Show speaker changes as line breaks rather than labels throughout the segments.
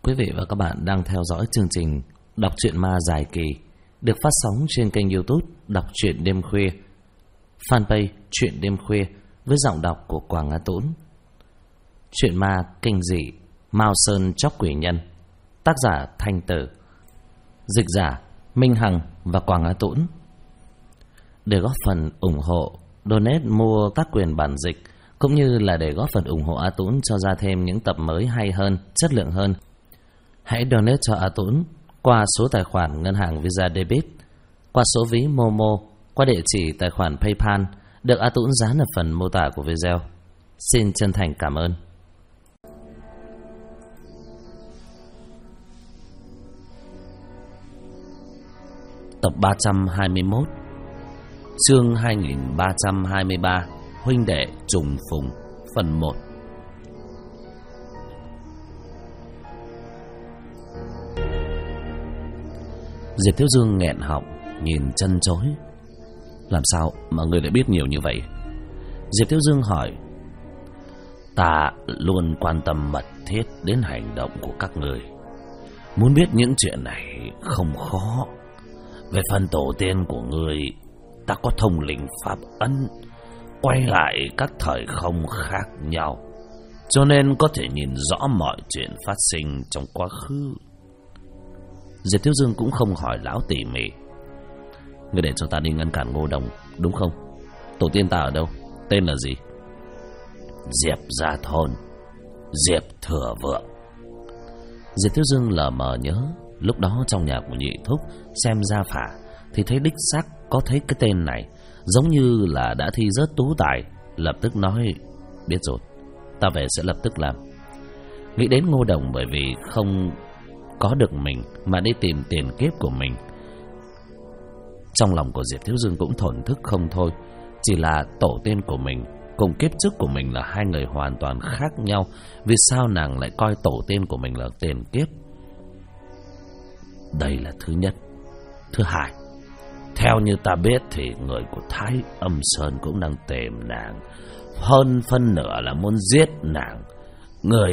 Quý vị và các bạn đang theo dõi chương trình Đọc truyện ma dài kỳ được phát sóng trên kênh YouTube Đọc truyện đêm khuya, fanpage Truyện đêm khuya với giọng đọc của Quảng Á Tũng. Truyện ma kinh dị Mao Sơn Chóc Quỷ Nhân, tác giả Thanh Tử, dịch giả Minh Hằng và Quảng Á Tũng. Để góp phần ủng hộ, donate mua tác quyền bản dịch cũng như là để góp phần ủng hộ A Tũng cho ra thêm những tập mới hay hơn, chất lượng hơn, hãy donate cho A Tũng qua số tài khoản ngân hàng Visa Debit, qua số ví Momo, qua địa chỉ tài khoản PayPal được A Tũng dán ở phần mô tả của video. Xin chân thành cảm ơn. Tập 321, chương 2323, huynh đệ trùng phùng, phần 1. Diệp Thiếu Dương nghẹn họng, nhìn chân chối. Làm sao mà người lại biết nhiều như vậy? Diệp Thiếu Dương hỏi. Ta luôn quan tâm mật thiết đến hành động của các người. Muốn biết những chuyện này không khó. Về phần tổ tiên của người, ta có thông linh pháp ấn, quay lại các thời không khác nhau, cho nên có thể nhìn rõ mọi chuyện phát sinh trong quá khứ. Diệp Thiếu Dương cũng không hỏi lão tỉ mỉ. Ngươi để cho ta đi ngăn cản Ngô Đồng, đúng không? Tổ tiên ta ở đâu? Tên là gì? Diệp Gia Thôn, Diệp Thừa Vượng. Diệp Thiếu Dương lờ mờ nhớ lúc đó trong nhà của nhị thúc xem gia phả thì thấy đích xác có thấy cái tên này, giống như là đã thi rớt tú tài. Lập tức nói, biết rồi, ta về sẽ lập tức làm. Nghĩ đến Ngô Đồng bởi vì không có được mình mà đi tìm tiền kiếp của mình, trong lòng của Diệp Thiếu Dương cũng thổn thức không thôi. Chỉ là tổ tiên của mình cùng kiếp trước của mình là hai người hoàn toàn khác nhau. Vì sao nàng lại coi tổ tiên của mình là tiền kiếp? Đây là thứ nhất. Thứ hai, theo như ta biết thì người của Thái Âm Sơn cũng đang tìm nàng, hơn phân nửa là muốn giết nàng. Người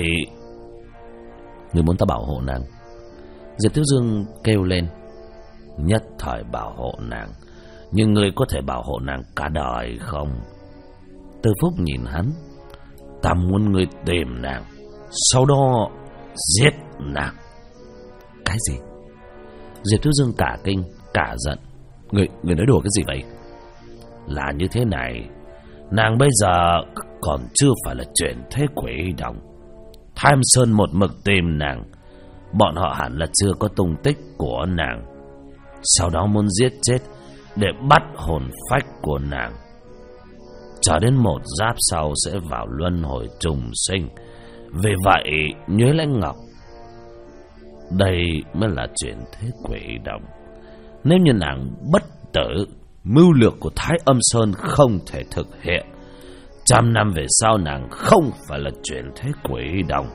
muốn ta bảo hộ nàng? Diệp Thiếu Dương kêu lên. Nhất thời bảo hộ nàng, nhưng người có thể bảo hộ nàng cả đời không? Từ Phúc nhìn hắn. Ta muốn người tìm nàng, sau đó giết nàng. Cái gì? Diệp Thiếu Dương cả kinh, cả giận. Người nói đùa cái gì vậy? Là như thế này, nàng bây giờ còn chưa phải là chuyện thế quỷ đồng. Tham Sơn một mực tìm nàng, bọn họ hẳn là chưa có tung tích của nàng, sau đó muốn giết chết để bắt hồn phách của nàng. Chờ đến một giáp sau sẽ vào luân hồi trùng sinh. Vì vậy Nhuế Lãnh Ngọc, đây mới là chuyện thế quỷ đồng. Nếu như nàng bất tử, mưu lược của Thái Âm Sơn không thể thực hiện. 100 năm về sau nàng không phải là chuyện thế quỷ đồng.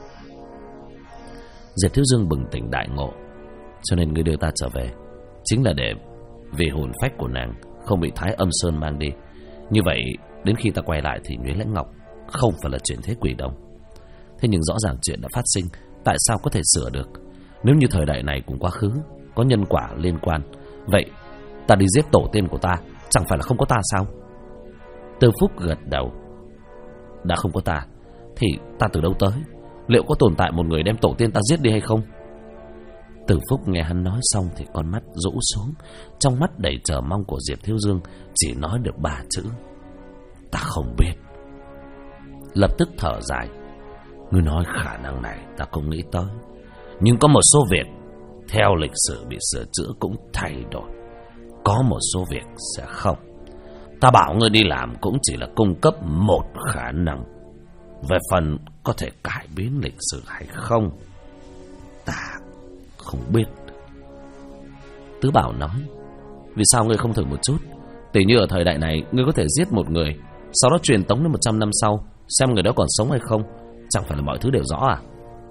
Diệp Thiếu Dương bừng tỉnh đại ngộ. Cho nên ngươi đưa ta trở về chính là để vì hồn phách của nàng không bị Thái Âm Sơn mang đi. Như vậy đến khi ta quay lại thì Nhuế Lãnh Ngọc không phải là chuyện thế quỷ đồng. Thế nhưng rõ ràng chuyện đã phát sinh, tại sao có thể sửa được? Nếu như thời đại này cùng quá khứ có nhân quả liên quan, vậy ta đi giết tổ tiên của ta chẳng phải là không có ta sao? Từ Phúc gật đầu. Đã không có ta thì ta từ đâu tới? Liệu có tồn tại một người đem tổ tiên ta giết đi hay không? Từ Phúc nghe hắn nói xong thì con mắt rũ xuống, trong mắt đầy chờ mong của Diệp Thiếu Dương chỉ nói được 3 chữ: ta không biết. Lập tức thở dài. Ngươi nói khả năng này ta không nghĩ tới, nhưng có một số việc theo lịch sử bị sửa chữa cũng thay đổi, có một số việc sẽ không. Ta bảo ngươi đi làm cũng chỉ là cung cấp một khả năng. Về phần có thể cải biến lịch sử hay không, ta không biết. Tứ Bảo nói. Vì sao ngươi không thử một chút? Tỉ như ở thời đại này ngươi có thể giết một người, sau đó truyền tống đến 100 năm sau, xem người đó còn sống hay không. Chẳng phải là mọi thứ đều rõ à?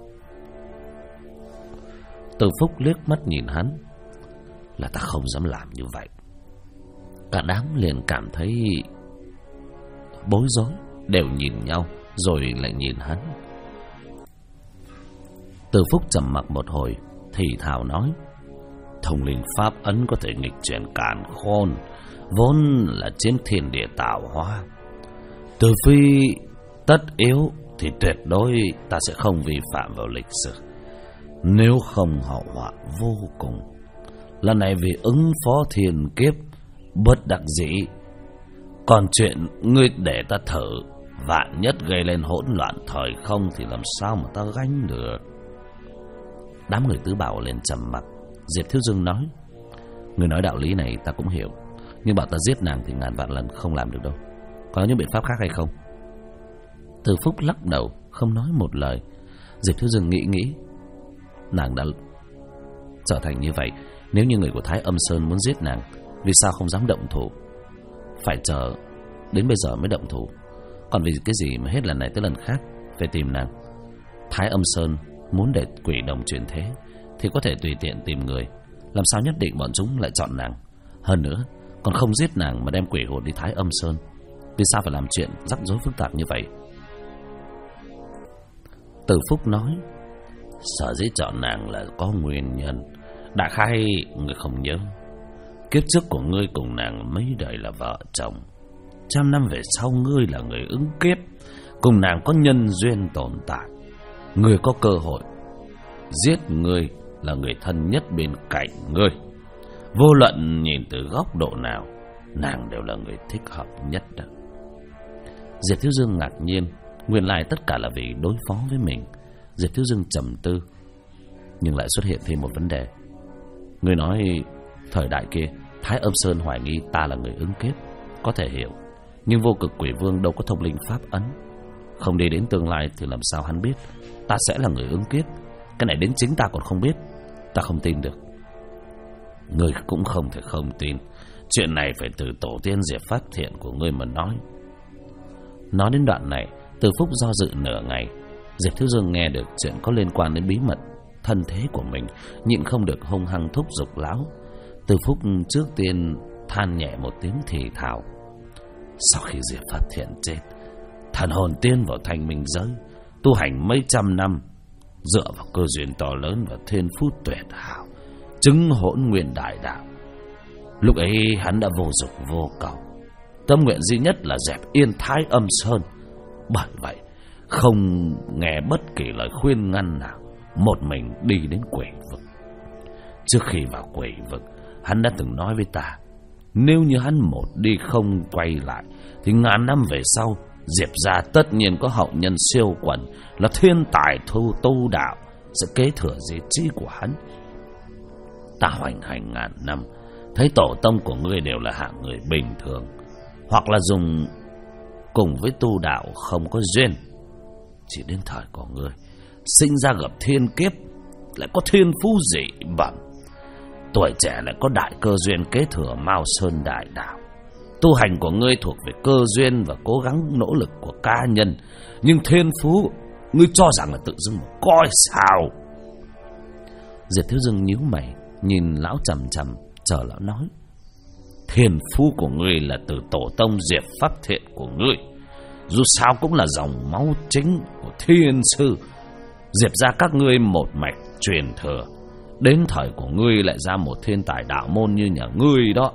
Từ Phúc liếc mắt nhìn hắn. Là ta không dám làm như vậy. Cả đám liền cảm thấy bối rối, đều nhìn nhau rồi lại nhìn hắn. Từ Phúc trầm mặc một hồi, thì thào nói: thông linh pháp ấn có thể nghịch chuyển càn khôn, vốn là chiến thiên địa tạo hóa. Trừ phi tất yếu thì tuyệt đối ta sẽ không vi phạm vào lịch sử, nếu không hậu họa vô cùng. Lần này vì ứng phó thiên kiếp bất đắc dĩ, còn chuyện ngươi để ta thử, vạn nhất gây lên hỗn loạn thời không thì làm sao mà ta gánh được. Đám người tứ bảo lên trầm mặc. Diệp Thiếu Dương nói: người nói đạo lý này ta cũng hiểu, nhưng bảo ta giết nàng thì ngàn vạn lần không làm được đâu. Có những biện pháp khác hay không? Từ Phúc lắc đầu không nói một lời. Diệp Thiếu Dương nghĩ, nàng đã trở thành như vậy, nếu như người của Thái Âm Sơn muốn giết nàng, vì sao không dám động thủ, phải chờ đến bây giờ mới động thủ? Còn vì cái gì mà hết lần này tới lần khác phải tìm nàng? Thái Âm Sơn muốn để quỷ đồng chuyển thế thì có thể tùy tiện tìm người, làm sao nhất định bọn chúng lại chọn nàng? Hơn nữa còn không giết nàng mà đem quỷ hồn đi Thái Âm Sơn, vì sao phải làm chuyện rắc rối phức tạp như vậy? Từ Phúc nói: sở dĩ chọn nàng là có nguyên nhân. Đại khái người không nhớ, kiếp trước của ngươi cùng nàng mấy đời là vợ chồng, 100 năm về sau ngươi là người ứng kiếp, cùng nàng có nhân duyên tồn tại. Ngươi có cơ hội giết ngươi là người thân nhất bên cạnh ngươi. Vô luận nhìn từ góc độ nào, nàng đều là người thích hợp nhất đó. Diệp Thiếu Dương ngạc nhiên, nguyên lai tất cả là vì đối phó với mình. Diệp Thiếu Dương trầm tư, nhưng lại xuất hiện thêm một vấn đề. Ngươi nói thời đại kia Thái Âm Sơn hoài nghi ta là người ứng kiếp, có thể hiểu, nhưng Vô Cực Quỷ Vương đâu có thông linh pháp ấn, không đi đến tương lai thì làm sao hắn biết ta sẽ là người ứng kiếp? Cái này đến chính ta còn không biết, ta không tin được. Ngươi cũng không thể không tin. Chuyện này phải từ tổ tiên Diệp Phát Thiện của ngươi mà nói. Nói đến đoạn này, Từ Phúc do dự nửa ngày. Diệp Thiếu Dương nghe được chuyện có liên quan đến bí mật thân thế của mình, nhịn không được hung hăng thúc giục lão. Từ Phúc trước tiên than nhẹ một tiếng thì thào: sau khi Diệp Phát Thiện chết, thần hồn tiên vào Thanh Minh giới tu hành mấy trăm năm, dựa vào cơ duyên to lớn và thiên phú tuyệt hảo, chứng hỗn nguyên đại đạo. Lúc ấy hắn đã vô dục vô cầu, tâm nguyện duy nhất là dẹp yên Thái Âm Sơn. Bởi vậy không nghe bất kỳ lời khuyên ngăn nào, một mình đi đến quỷ vực. Trước khi vào quỷ vực, hắn đã từng nói với ta, nếu như hắn một đi không quay lại thì ngàn năm về sau, Diệp gia tất nhiên có hậu nhân siêu quần là thiên tài thu tu đạo sẽ kế thừa di trí của hắn. Ta hoành hành ngàn năm, thấy tổ tông của ngươi đều là hạng người bình thường, hoặc là dùng cùng với tu đạo không có duyên. Chỉ đến thời của ngươi sinh ra gặp thiên kiếp, lại có thiên phú dị bẩm, tuổi trẻ lại có đại cơ duyên kế thừa Mao Sơn đại đạo. Tu hành của ngươi thuộc về cơ duyên và cố gắng nỗ lực của cá nhân, nhưng thiên phú ngươi cho rằng là tự dưng mà coi sao? Diệp Thiếu Dương nhíu mày nhìn lão chằm chằm, chờ lão nói: thiên phú của ngươi là từ tổ tông Diệp Pháp Thiện của ngươi, dù sao cũng là dòng máu chính của thiên sư. Diệp gia các ngươi một mạch truyền thừa, đến thời của ngươi lại ra một thiên tài đạo môn như nhà ngươi đó.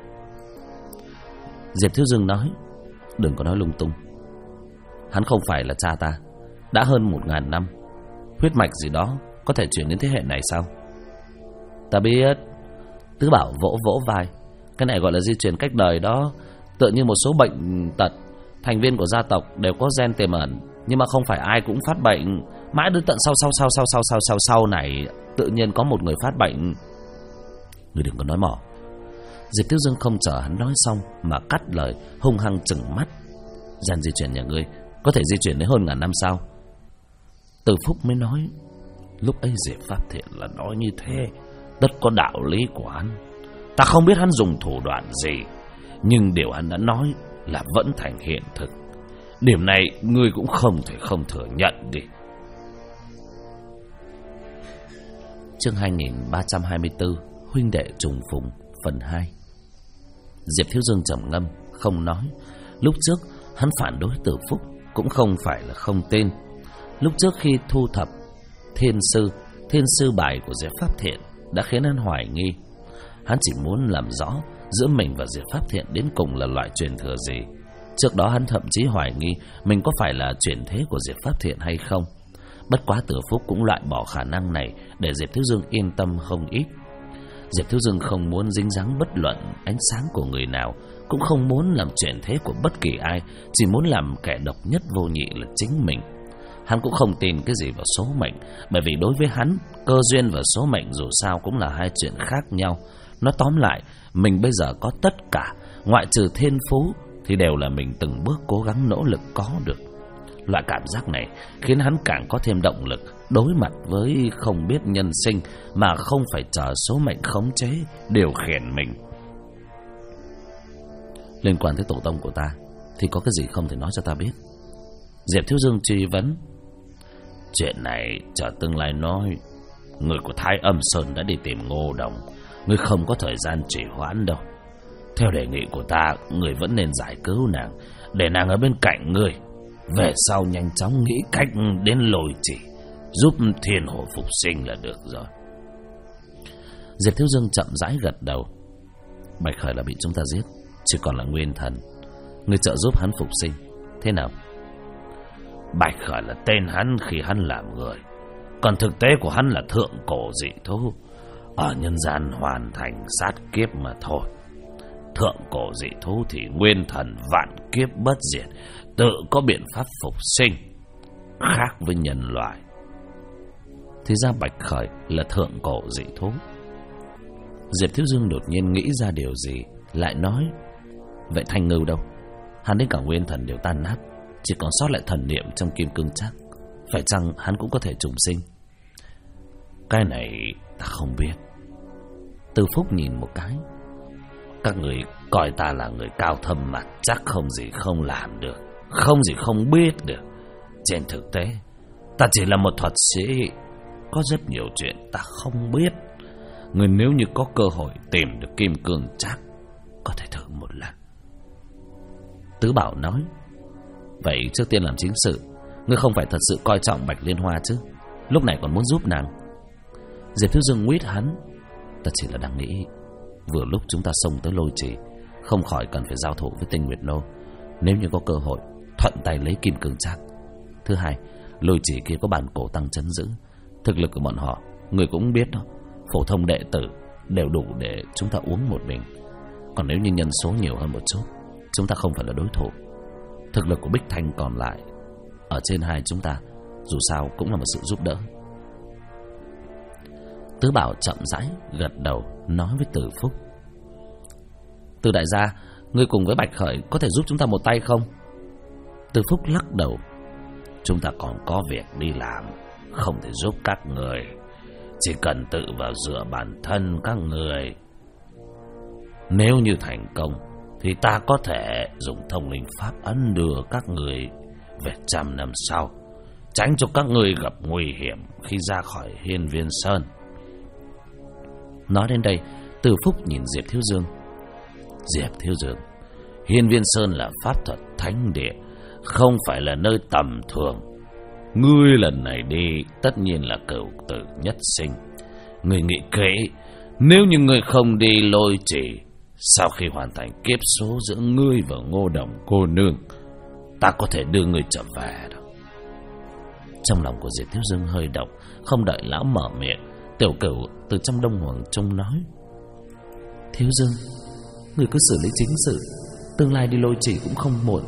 Diệp Thiếu Dương nói: đừng có nói lung tung. Hắn không phải là cha ta, đã hơn 1000 năm, huyết mạch gì đó có thể chuyển đến thế hệ này sao? Ta biết. Tứ Bảo vỗ vỗ vai: cái này gọi là di truyền cách đời đó. Tựa như một số bệnh tật, thành viên của gia tộc đều có gen tiềm ẩn, nhưng mà không phải ai cũng phát bệnh. Mãi đến tận sau này tự nhiên có một người phát bệnh. Ngươi đừng có nói mỏ. Diệp Tiêu Dương không chờ hắn nói xong mà cắt lời, hung hăng trừng mắt: gen di chuyển nhà ngươi có thể di chuyển đến hơn 1000 năm sao? Từ Phúc mới nói: lúc ấy Diệp Pháp Thiện là nói như thế, tất có đạo lý của hắn. Ta không biết hắn dùng thủ đoạn gì, nhưng điều hắn đã nói là vẫn thành hiện thực. Điểm này ngươi cũng không thể không thừa nhận đi. Chương 2324 Huynh đệ trùng phùng phần 2. Diệp Thiếu Dương trầm ngâm không nói. Lúc trước hắn phản đối Từ Phúc cũng không phải là không tên. Lúc trước khi thu thập thiên sư bài của Diệp Pháp Thiện đã khiến hắn hoài nghi. Hắn chỉ muốn làm rõ giữa mình và Diệp Pháp Thiện đến cùng là loại truyền thừa gì. Trước đó hắn thậm chí hoài nghi mình có phải là chuyển thế của Diệp Pháp Thiện hay không. Bất quá Từ Phúc cũng loại bỏ khả năng này để Diệp Thiếu Dương yên tâm không ít. Diệp Thiếu Dương không muốn dính dáng bất luận ánh sáng của người nào, cũng không muốn làm chuyển thế của bất kỳ ai, chỉ muốn làm kẻ độc nhất vô nhị là chính mình. Hắn cũng không tin cái gì vào số mệnh, bởi vì đối với hắn, cơ duyên và số mệnh dù sao cũng là hai chuyện khác nhau. Nói tóm lại, mình bây giờ có tất cả, ngoại trừ thiên phú, thì đều là mình từng bước cố gắng nỗ lực có được. Loại cảm giác này khiến hắn càng có thêm động lực đối mặt với không biết nhân sinh mà không phải chờ số mệnh khống chế, điều khiển mình. Liên quan tới tổ tông của ta thì có cái gì không thể nói cho ta biết? Diệp Thiếu Dương truy vấn. Chuyện này chờ tương lai nói. Người của Thái Âm Sơn đã đi tìm Ngô Đồng, người không có thời gian trì hoãn đâu. Theo đề nghị của ta, người vẫn nên giải cứu nàng, để nàng ở bên cạnh người. Về sau nhanh chóng nghĩ cách đến Lôi Chỉ, giúp thiên hồ phục sinh là được rồi. Diệp Thiếu Dương chậm rãi gật đầu. Bạch Khởi là bị chúng ta giết, chỉ còn là nguyên thần. Người trợ giúp hắn phục sinh, thế nào? Bạch Khởi là tên hắn khi hắn làm người, còn thực tế của hắn là thượng cổ dị thú, ở nhân gian hoàn thành sát kiếp mà thôi. Thượng cổ dị thú thì nguyên thần vạn kiếp bất diệt, tự có biện pháp phục sinh, khác với nhân loại. Thì ra Bạch Khởi là thượng cổ dị thú. Diệp Thiếu Dương đột nhiên nghĩ ra điều gì, lại nói. Vậy Thanh Ngưu đâu? Hắn đến cả nguyên thần đều tan nát, chỉ còn sót lại thần niệm trong kim cương trác. Phải chăng hắn cũng có thể trùng sinh? Cái này ta không biết. Từ Phúc nhìn một cái. Các người coi ta là người cao thâm mà chắc không gì không làm được, không gì không biết được. Trên thực tế, ta chỉ là một thuật sĩ, có rất nhiều chuyện ta không biết. Người nếu như có cơ hội tìm được kim cương trác, có thể thử một lần. Tứ Bảo nói. Vậy trước tiên làm chính sự, ngươi không phải thật sự coi trọng Bạch Liên Hoa chứ? Lúc này còn muốn giúp nàng. Diệp Thiếu Dương nguyết hắn. Ta chỉ là đang nghĩ, vừa lúc chúng ta xông tới Lôi Trì, không khỏi cần phải giao thủ với Tinh Nguyệt Nô. Nếu như có cơ hội, thuận tay lấy kim cương trác. Thứ hai, Lôi Trì kia có bản cổ tăng trấn giữ, thực lực của bọn họ người cũng biết đó, phổ thông đệ tử đều đủ để chúng ta uống một bình. Còn nếu như nhân số nhiều hơn một chút, chúng ta không phải là đối thủ. Thực lực của Bích Thanh còn lại ở trên hai chúng ta, dù sao cũng là một sự giúp đỡ. Tứ Bảo chậm rãi gật đầu, nói với Từ Phúc. Từ đại gia, ngươi cùng với Bạch Khởi có thể giúp chúng ta một tay không? Từ Phúc lắc đầu. Chúng ta còn có việc đi làm, không thể giúp các người. Chỉ cần tự vào dựa bản thân các người. Nếu như thành công thì ta có thể dùng thông linh pháp ấn đưa các người về 100 năm sau, tránh cho các người gặp nguy hiểm khi ra khỏi Hiên Viên Sơn. Nói đến đây, Từ Phúc nhìn Diệp Thiếu Dương. Diệp Thiếu Dương, Hiên Viên Sơn là pháp thuật thánh địa, không phải là nơi tầm thường. Ngươi lần này đi tất nhiên là cửu tử nhất sinh. Ngươi nghĩ kỹ, nếu như ngươi không đi Lôi Trì, sau khi hoàn thành kiếp số giữa ngươi và Ngô Đồng cô nương, ta có thể đưa ngươi trở về đâu. Trong lòng của Diệp Thiếu Dương hơi động, không đợi lão mở miệng, Tiểu Cửu từ trong Đông Hoàng Trung nói. Thiếu Dương, người cứ xử lý chính sự, tương lai đi Lôi Trì cũng không muộn.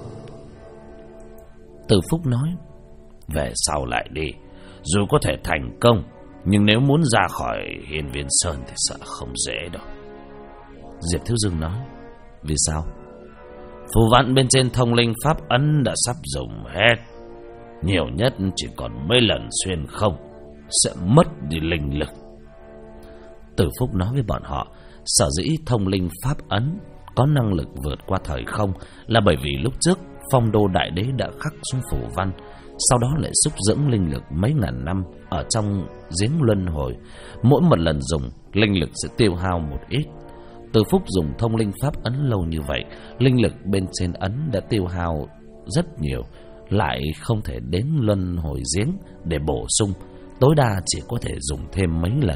Từ Phúc nói. Về sau lại đi, dù có thể thành công, nhưng nếu muốn ra khỏi Hiên Viên Sơn thì sợ không dễ đâu. Diệp Thiếu Dương nói. Vì sao? Phù văn bên trên thông linh pháp ấn đã sắp dùng hết, nhiều nhất chỉ còn mấy lần xuyên không, sẽ mất đi linh lực. Từ Phúc nói với bọn họ, sở dĩ thông linh pháp ấn có năng lực vượt qua thời không là bởi vì lúc trước Phong Đô Đại Đế đã khắc xuống phù văn, sau đó lại xúc dưỡng linh lực mấy ngàn năm ở trong giếng luân hồi. Mỗi một lần dùng, linh lực sẽ tiêu hao một ít. Từ Phúc dùng thông linh pháp ấn lâu như vậy, linh lực bên trên ấn đã tiêu hao rất nhiều, lại không thể đến luân hồi giếng để bổ sung. tối đa chỉ có thể dùng thêm mấy lần.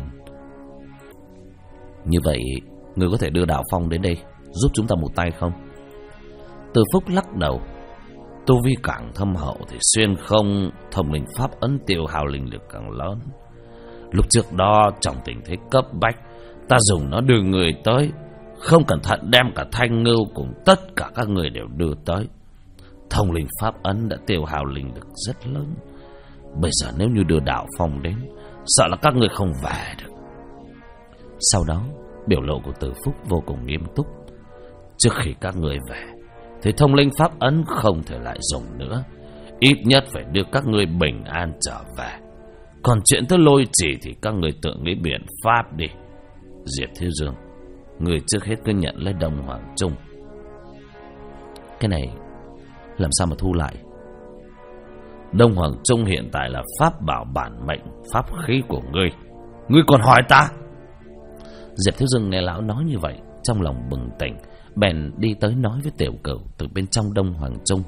Như vậy, ngươi có thể đưa Đạo Phong đến đây giúp chúng ta một tay không? Từ Phúc lắc đầu. Tu vi càng thâm hậu thì xuyên không thông linh pháp ấn tiêu hao linh lực càng lớn. Lúc trước đó trong tình thế cấp bách, ta dùng nó đưa người tới, không cẩn thận đem cả Thanh Ngưu cùng tất cả các người đều đưa tới. Thông linh pháp ấn đã tiêu hao linh lực rất lớn. Bây giờ nếu như đưa Đạo Phong đến, sợ là các người không về được. Sau đó, biểu lộ của Từ Phúc vô cùng nghiêm túc. Trước khi các người về thì thông linh pháp ấn không thể lại dùng nữa. Ít nhất phải đưa các người bình an trở về. Còn chuyện tới lôi chỉ thì các người tự nghĩ biện pháp đi. Diệp Thiếu Dương, người trước hết cứ nhận lấy Đông Hoàng Trung. Cái này làm sao mà thu lại? Đông Hoàng Trung hiện tại là pháp bảo bản mệnh, pháp khí của ngươi. Ngươi còn hỏi ta? Diệp Thiếu Dương nghe lão nói như vậy, trong lòng bừng tỉnh, bèn đi tới nói với Tiểu Cửu từ bên trong Đông Hoàng Trung.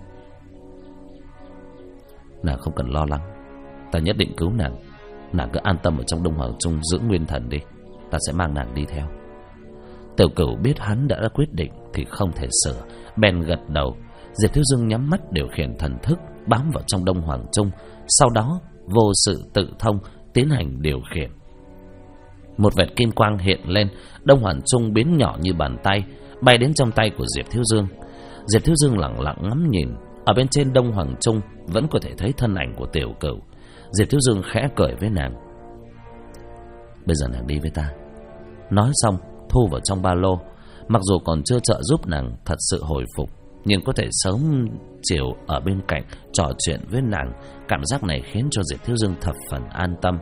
Nàng không cần lo lắng, ta nhất định cứu nàng. Nàng cứ an tâm ở trong Đông Hoàng Trung giữ nguyên thần đi, ta sẽ mang nàng đi theo. Tiểu Cửu biết hắn đã quyết định thì không thể sửa, bèn gật đầu. Diệp Thiếu Dương nhắm mắt điều khiển thần thức bám vào trong Đông Hoàng Trung, sau đó vô sự tự thông tiến hành điều khiển. Một vệt kim quang hiện lên, Đông Hoàng Trung biến nhỏ như bàn tay, bay đến trong tay của Diệp Thiếu Dương. Diệp Thiếu Dương lặng lặng ngắm nhìn, ở bên trên Đông Hoàng Trung vẫn có thể thấy thân ảnh của Tiểu Cửu. Diệp Thiếu Dương khẽ cười với nàng. Bây giờ nàng đi với ta. Nói xong thu vào trong ba lô. Mặc dù còn chưa trợ giúp nàng thật sự hồi phục, nhưng có thể sớm chiều ở bên cạnh trò chuyện với nàng, cảm giác này khiến cho Diệp Thiếu Dương thập phần an tâm.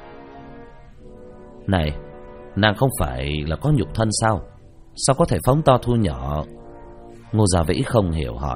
Này, nàng không phải là có nhục thân sao? Sao có thể phóng to thu nhỏ? Ngô Gia Vĩ không hiểu hỏi.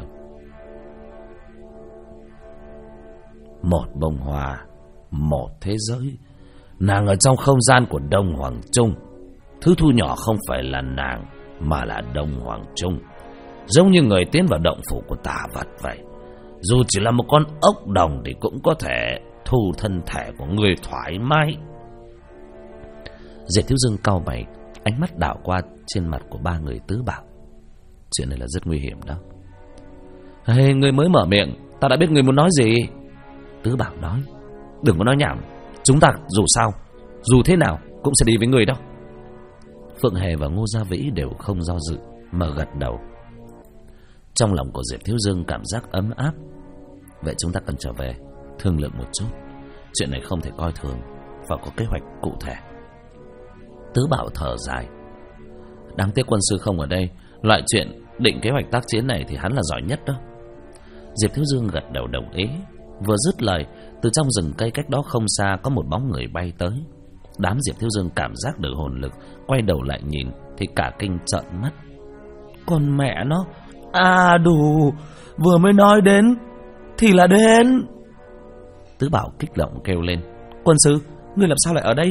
Một bông hoa, một thế giới. Nàng ở trong không gian của Đông Hoàng Trung. Thứ thu nhỏ không phải là nàng, mà là Đông Hoàng Trung. Giống như người tiến vào động phủ của tà vật vậy. Dù chỉ là một con ốc đồng thì cũng có thể thu thân thể của người thoải mái. Diệp Thiếu Dương cau mày, ánh mắt đảo qua trên mặt của ba người Tứ Bảo. Chuyện này là rất nguy hiểm đó. Hey, ngươi mới mở miệng, ta đã biết ngươi muốn nói gì. Tứ Bảo nói. Đừng có nói nhảm, chúng ta dù sao, dù thế nào cũng sẽ đi với ngươi đó. Phượng Hề và Ngô Gia Vĩ đều không do dự mà gật đầu. Trong lòng của Diệp Thiếu Dương cảm giác ấm áp. Vậy chúng ta cần trở về thương lượng một chút. Chuyện này không thể coi thường, phải có kế hoạch cụ thể. Tứ Bảo thở dài. Đáng tiếc quân sư không ở đây, loại chuyện định kế hoạch tác chiến này thì hắn là giỏi nhất đó. Diệp Thiếu Dương gật đầu đồng ý. Vừa dứt lời, từ trong rừng cây cách đó không xa có một bóng người bay tới. Đám Diệp Thiếu Dương cảm giác được hồn lực, quay đầu lại nhìn thì cả kinh trợn mắt. Con mẹ nó, đủ, vừa mới nói đến thì là đến. Tứ Bảo kích động kêu lên. Quân sư, ngươi làm sao lại ở đây?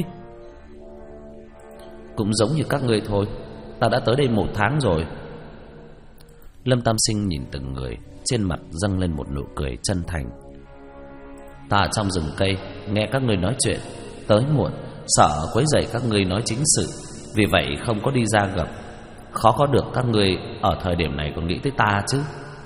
Cũng giống như các ngươi thôi, ta đã tới đây 1 tháng rồi. Lâm Tam Sinh nhìn từng người, trên mặt dâng lên một nụ cười chân thành. Ta ở trong rừng cây nghe các ngươi nói chuyện, tới muộn, sợ quấy rầy các ngươi nói chính sự, vì vậy không có đi ra gặp. Khó có được các ngươi ở thời điểm này còn nghĩ tới ta chứ.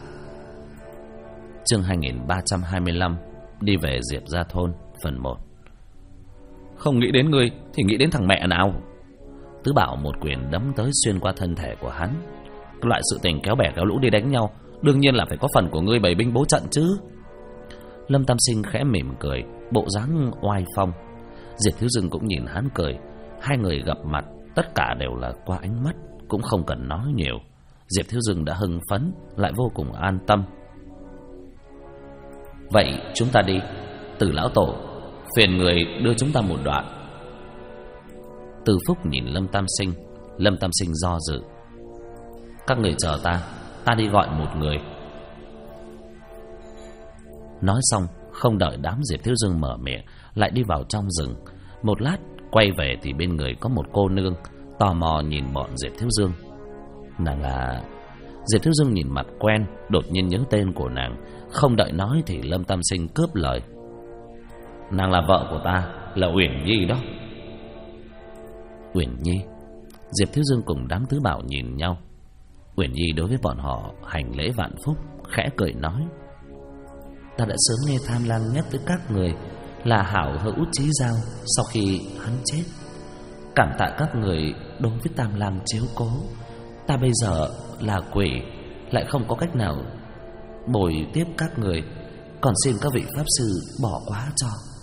Chương 2325, đi về Diệp Gia Thôn, phần 1. Không nghĩ đến ngươi thì nghĩ đến thằng mẹ nào? Tứ Bảo một quyền đấm tới xuyên qua thân thể của hắn. Loại sự tình kéo bè kéo lũ đi đánh nhau, đương nhiên là phải có phần của ngươi bày binh bố trận chứ. Lâm Tam Sinh khẽ mỉm cười, bộ dáng oai phong. Diệp Thiếu Dương cũng nhìn hắn cười. Hai người gặp mặt tất cả đều là qua ánh mắt, cũng không cần nói nhiều. Diệp Thiếu Dương đã hưng phấn, lại vô cùng an tâm. Vậy chúng ta đi. Từ lão tổ, phiền người đưa chúng ta một đoạn. Từ Phúc nhìn Lâm Tam Sinh. Lâm Tam Sinh do dự. Các người chờ ta, ta đi gọi một người. Nói xong, không đợi đám Diệp Thiếu Dương mở miệng, lại đi vào trong rừng. Một lát quay về thì bên người có một cô nương, tò mò nhìn bọn Diệp Thiếu Dương. Nàng là... Diệp Thiếu Dương nhìn mặt quen, đột nhiên nhớ tên của nàng. Không đợi nói thì Lâm Tam Sinh cướp lời. Nàng là vợ của ta, là Uyển Nhi đó. Uyển Nhi? Diệp Thiếu Dương cùng đám tứ bảo nhìn nhau. Uyển Nhi đối với bọn họ hành lễ vạn phúc, khẽ cười nói: ta đã sớm nghe Tham Lang nhắc tới các người là hảo hữu chí giao sau khi hắn chết. Cảm tạ các người đối với Tam Lang chiếu cố. Ta bây giờ là quỷ, lại không có cách nào bồi tiếp các người, còn xin các vị pháp sư bỏ quá cho.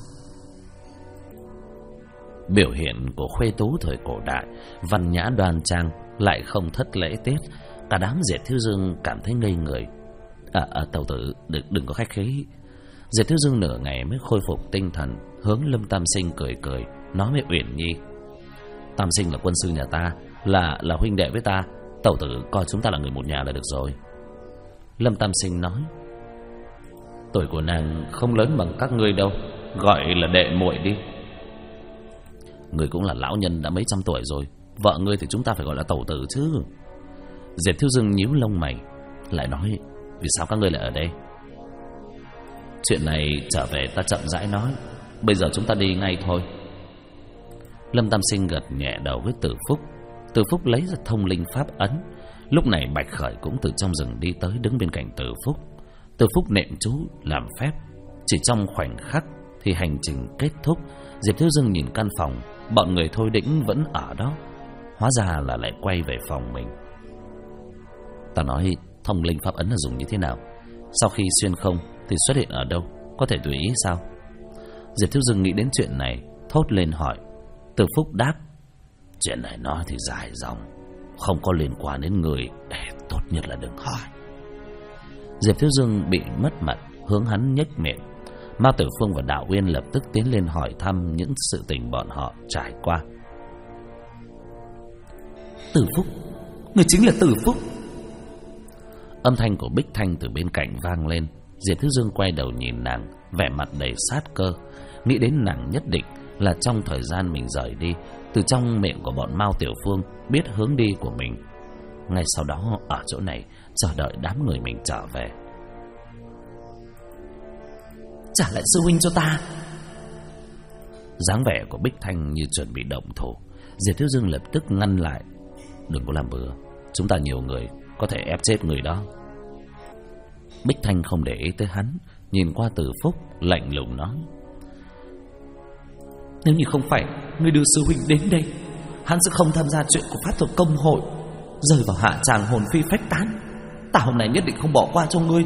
Biểu hiện của khuê tú thời cổ đại, văn nhã đoan trang, lại không thất lễ tiết. Cả đám Diệp Thiếu Dương cảm thấy ngây người. Tẩu tử, đừng có khách khí. Diệp Thiếu Dương nửa ngày mới khôi phục tinh thần, hướng Lâm Tam Sinh cười cười, nói với Uyển Nhi: Tam Sinh là quân sư nhà ta, là huynh đệ với ta. Tẩu tử coi chúng ta là người một nhà là được rồi. Lâm Tam Sinh nói: tuổi của nàng không lớn bằng các ngươi đâu, gọi là đệ muội đi. Ngươi cũng là lão nhân đã mấy trăm tuổi rồi, vợ ngươi thì chúng ta phải gọi là tẩu tử chứ. Diệp Thiếu Dương nhíu lông mày, lại nói: vì sao các ngươi lại ở đây? Chuyện này trở về ta chậm rãi nói, bây giờ chúng ta đi ngay thôi. Lâm Tam Sinh gật nhẹ đầu với Từ Phúc. Từ Phúc lấy ra thông linh pháp ấn. Lúc này Bạch Khởi cũng từ trong rừng đi tới, đứng bên cạnh Từ Phúc. Từ Phúc niệm chú làm phép. Chỉ trong khoảnh khắc thì hành trình kết thúc. Diệp Thiếu Dương nhìn căn phòng, bọn người Thôi Đĩnh vẫn ở đó. Hóa ra là lại quay về phòng mình. Ta nói thông linh pháp ấn là dùng như thế nào? Sau khi xuyên không thì xuất hiện ở đâu? Có thể tùy ý sao? Diệp Thiếu Dương nghĩ đến chuyện này, thốt lên hỏi. Từ Phúc đáp: chuyện này nói thì dài dòng, không có liên quan đến người, tốt nhất là đừng hỏi. Diệp Thiếu Dương bị mất mặt, hướng hắn nhếch miệng. Mao Tử Phương và Đạo Uyên lập tức tiến lên hỏi thăm những sự tình bọn họ trải qua. Từ Phúc, người chính là Từ Phúc. Âm thanh của Bích Thanh từ bên cạnh vang lên. Diệp Thiếu Dương quay đầu nhìn nàng, vẻ mặt đầy sát cơ, nghĩ đến nàng nhất định là trong thời gian mình rời đi, từ trong miệng của bọn Mao Tiểu Phương biết hướng đi của mình. Ngay sau đó ở chỗ này chờ đợi đám người mình trở về. Trả lại sư huynh cho ta. Dáng vẻ của Bích Thanh như chuẩn bị động thủ. Diệp Thiếu Dương lập tức ngăn lại: đừng có làm bừa, chúng ta nhiều người, có thể ép chết người đó. Bích Thanh không để ý tới hắn, nhìn qua Từ Phúc, lạnh lùng nói: nếu như không phải ngươi đưa sư huynh đến đây, hắn sẽ không tham gia chuyện của pháp thuật công hội, rơi vào hạ tràng hồn phi phách tán. Ta hôm nay nhất định không bỏ qua cho ngươi.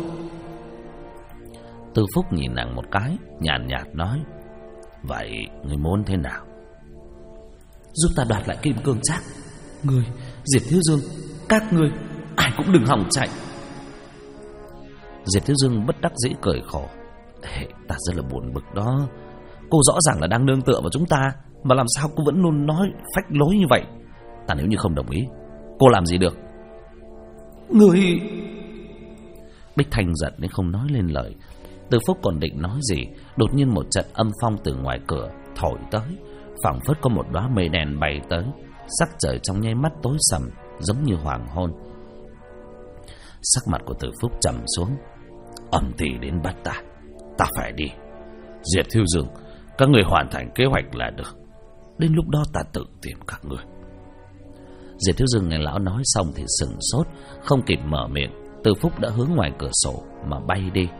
Từ Phúc nhìn nàng một cái, nhàn nhạt nói: vậy ngươi muốn thế nào? Giúp ta đoạt lại kim cương trác. Ngươi, Diệp Thiếu Dương, các ngươi ai cũng đừng hòng chạy. Diệp Thiếu Dương bất đắc dĩ cười khổ: ta rất là buồn bực đó. Cô rõ ràng là đang nương tựa vào chúng ta, mà làm sao cô vẫn luôn nói phách lối như vậy? Ta nếu như không đồng ý, cô làm gì được? Người... Bích Thanh giận nên không nói lên lời. Từ Phúc còn định nói gì, đột nhiên một trận âm phong từ ngoài cửa thổi tới, phảng phất có một đóa mây đen bay tới. Sắc trời trong nháy mắt tối sầm, giống như hoàng hôn. Sắc mặt của Từ Phúc trầm xuống: âm tỷ đến bắt ta, ta phải đi. Diệp Thiếu Dương, các người hoàn thành kế hoạch là được, đến lúc đó ta tự tìm các người. Diệp Thiếu Dương nghe lão nói xong thì sừng sốt, không kịp mở miệng. Từ Phúc đã hướng ngoài cửa sổ mà bay đi.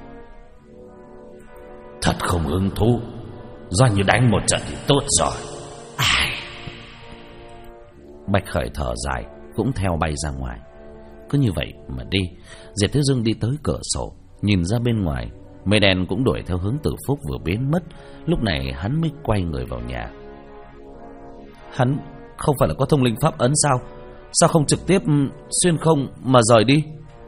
Thật không hứng thú, do như đánh một trận thì tốt rồi. Bạch Khởi thở dài, cũng theo bay ra ngoài. Cứ như vậy mà đi. Diệp Thiếu Dương đi tới cửa sổ, nhìn ra bên ngoài. Mây đen cũng đuổi theo hướng Từ Phúc vừa biến mất. Lúc này hắn mới quay người vào nhà. Hắn không phải là có thông linh pháp ấn sao? Sao không trực tiếp xuyên không mà rời đi?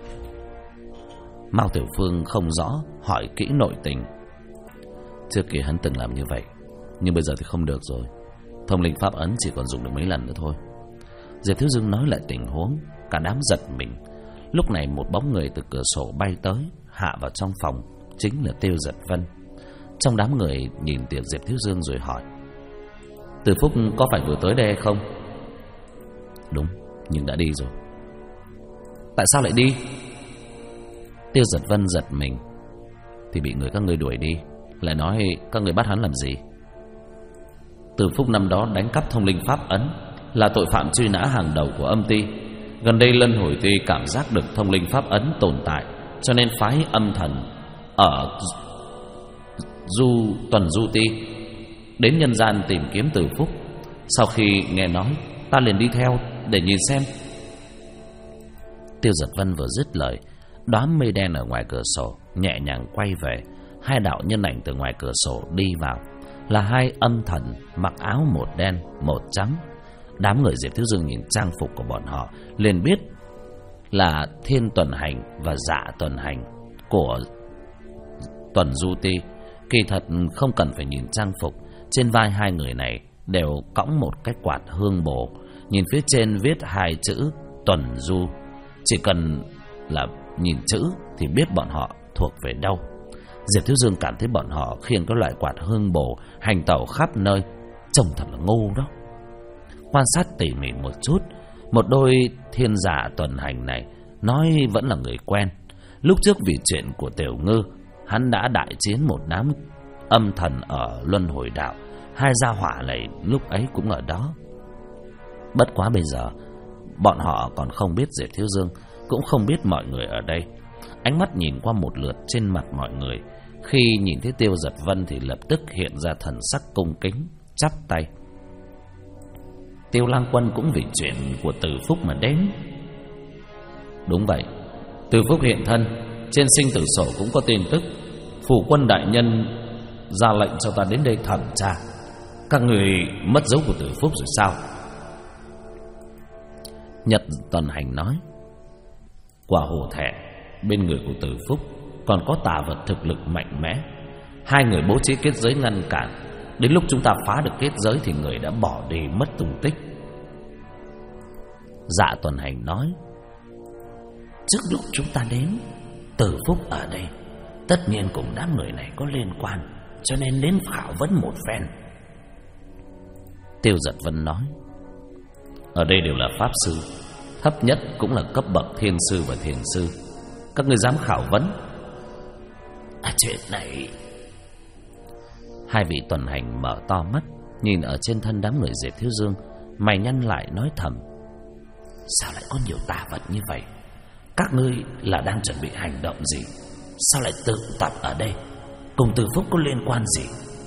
Mao Tiểu Phương không rõ, hỏi kỹ nội tình. Trước kia hắn từng làm như vậy, nhưng bây giờ thì không được rồi. Thông linh pháp ấn chỉ còn dùng được mấy lần nữa thôi. Diệp Thiếu Dương nói lại tình huống. Cả đám giật mình. Lúc này một bóng người từ cửa sổ bay tới, hạ vào trong phòng. Chính là Tiêu Giật Vân. Trong đám người nhìn tiệc Diệp Thiếu Dương rồi hỏi: Từ Phúc có phải vừa tới đây hay không? Đúng, nhưng đã đi rồi. Tại sao lại đi? Tiêu Giật Vân giật mình. Thì bị người các ngươi đuổi đi, lại nói các người bắt hắn làm gì? Từ Phúc năm đó đánh cắp thông linh pháp ấn, là tội phạm truy nã hàng đầu của âm ty. Gần đây Lân Hồi Ty cảm giác được thông linh pháp ấn tồn tại, cho nên phái âm thần ở Tuần Du Ty đến nhân gian tìm kiếm Từ Phúc. Sau khi nghe nói, ta liền đi theo để nhìn xem. Tiêu Giật Vân vừa dứt lời, đám mây đen ở ngoài cửa sổ nhẹ nhàng quay về. Hai đạo nhân ảnh từ ngoài cửa sổ đi vào, là hai âm thần mặc áo một đen một trắng. Đám người Diệp Thiếu Dương nhìn trang phục của bọn họ liền biết là Thiên Tuần Hành và Dạ Tuần Hành của Tuần Du Ty. Kỳ thật không cần phải nhìn trang phục, trên vai hai người này đều cõng một cái quạt hương bồ, nhìn phía trên viết hai chữ Tuần Du. Chỉ cần là nhìn chữ thì biết bọn họ thuộc về đâu. Diệp Thiếu Dương cảm thấy bọn họ khiêng cái loại quạt hương bồ hành tẩu khắp nơi, trông thật là ngu đó. Quan sát tỉ mỉ một chút, một đôi thiên giả tuần hành này nói vẫn là người quen. Lúc trước vì chuyện của Tiểu Ngư, hắn đã đại chiến một đám âm thần ở Luân Hồi Đạo. Hai gia hỏa này lúc ấy cũng ở đó. Bất quá bây giờ bọn họ còn không biết Diệp Thiếu Dương, cũng không biết mọi người ở đây. Ánh mắt nhìn qua một lượt trên mặt mọi người, khi nhìn thấy Tiêu Giật Vân thì lập tức hiện ra thần sắc cung kính, chắp tay. Tiêu Lang Quân cũng vì chuyện của Từ Phúc mà đến. Đúng vậy, Từ Phúc hiện thân, trên sinh tử sổ cũng có tin tức. Phủ quân đại nhân ra lệnh cho ta đến đây thẩm tra. Các người mất dấu của Từ Phúc rồi sao? Nhật Tuần Hành nói. Quả hổ thẹn, bên người của Từ Phúc còn có tà vật thực lực mạnh mẽ. Hai người bố trí kết giới ngăn cản, đến lúc chúng ta phá được kết giới thì người đã bỏ đi mất tung tích. Dạ Tuần Hành nói. Trước lúc chúng ta đến, Từ Phúc ở đây, tất nhiên cùng đám người này có liên quan, cho nên đến khảo vấn một phen. Tiêu Giật Vân nói. Ở đây đều là pháp sư, thấp nhất cũng là cấp bậc thiên sư và thiền sư. Các người dám khảo vấn? Chuyện này... Hai vị Tuần Hành mở to mắt, nhìn ở trên thân đám người Diệp Thiếu Dương, mày nhăn lại nói thầm. Sao lại có nhiều tà vật như vậy? Các ngươi là đang chuẩn bị hành động gì? Sao lại tự tập ở đây? Cùng Từ Phúc có liên quan gì?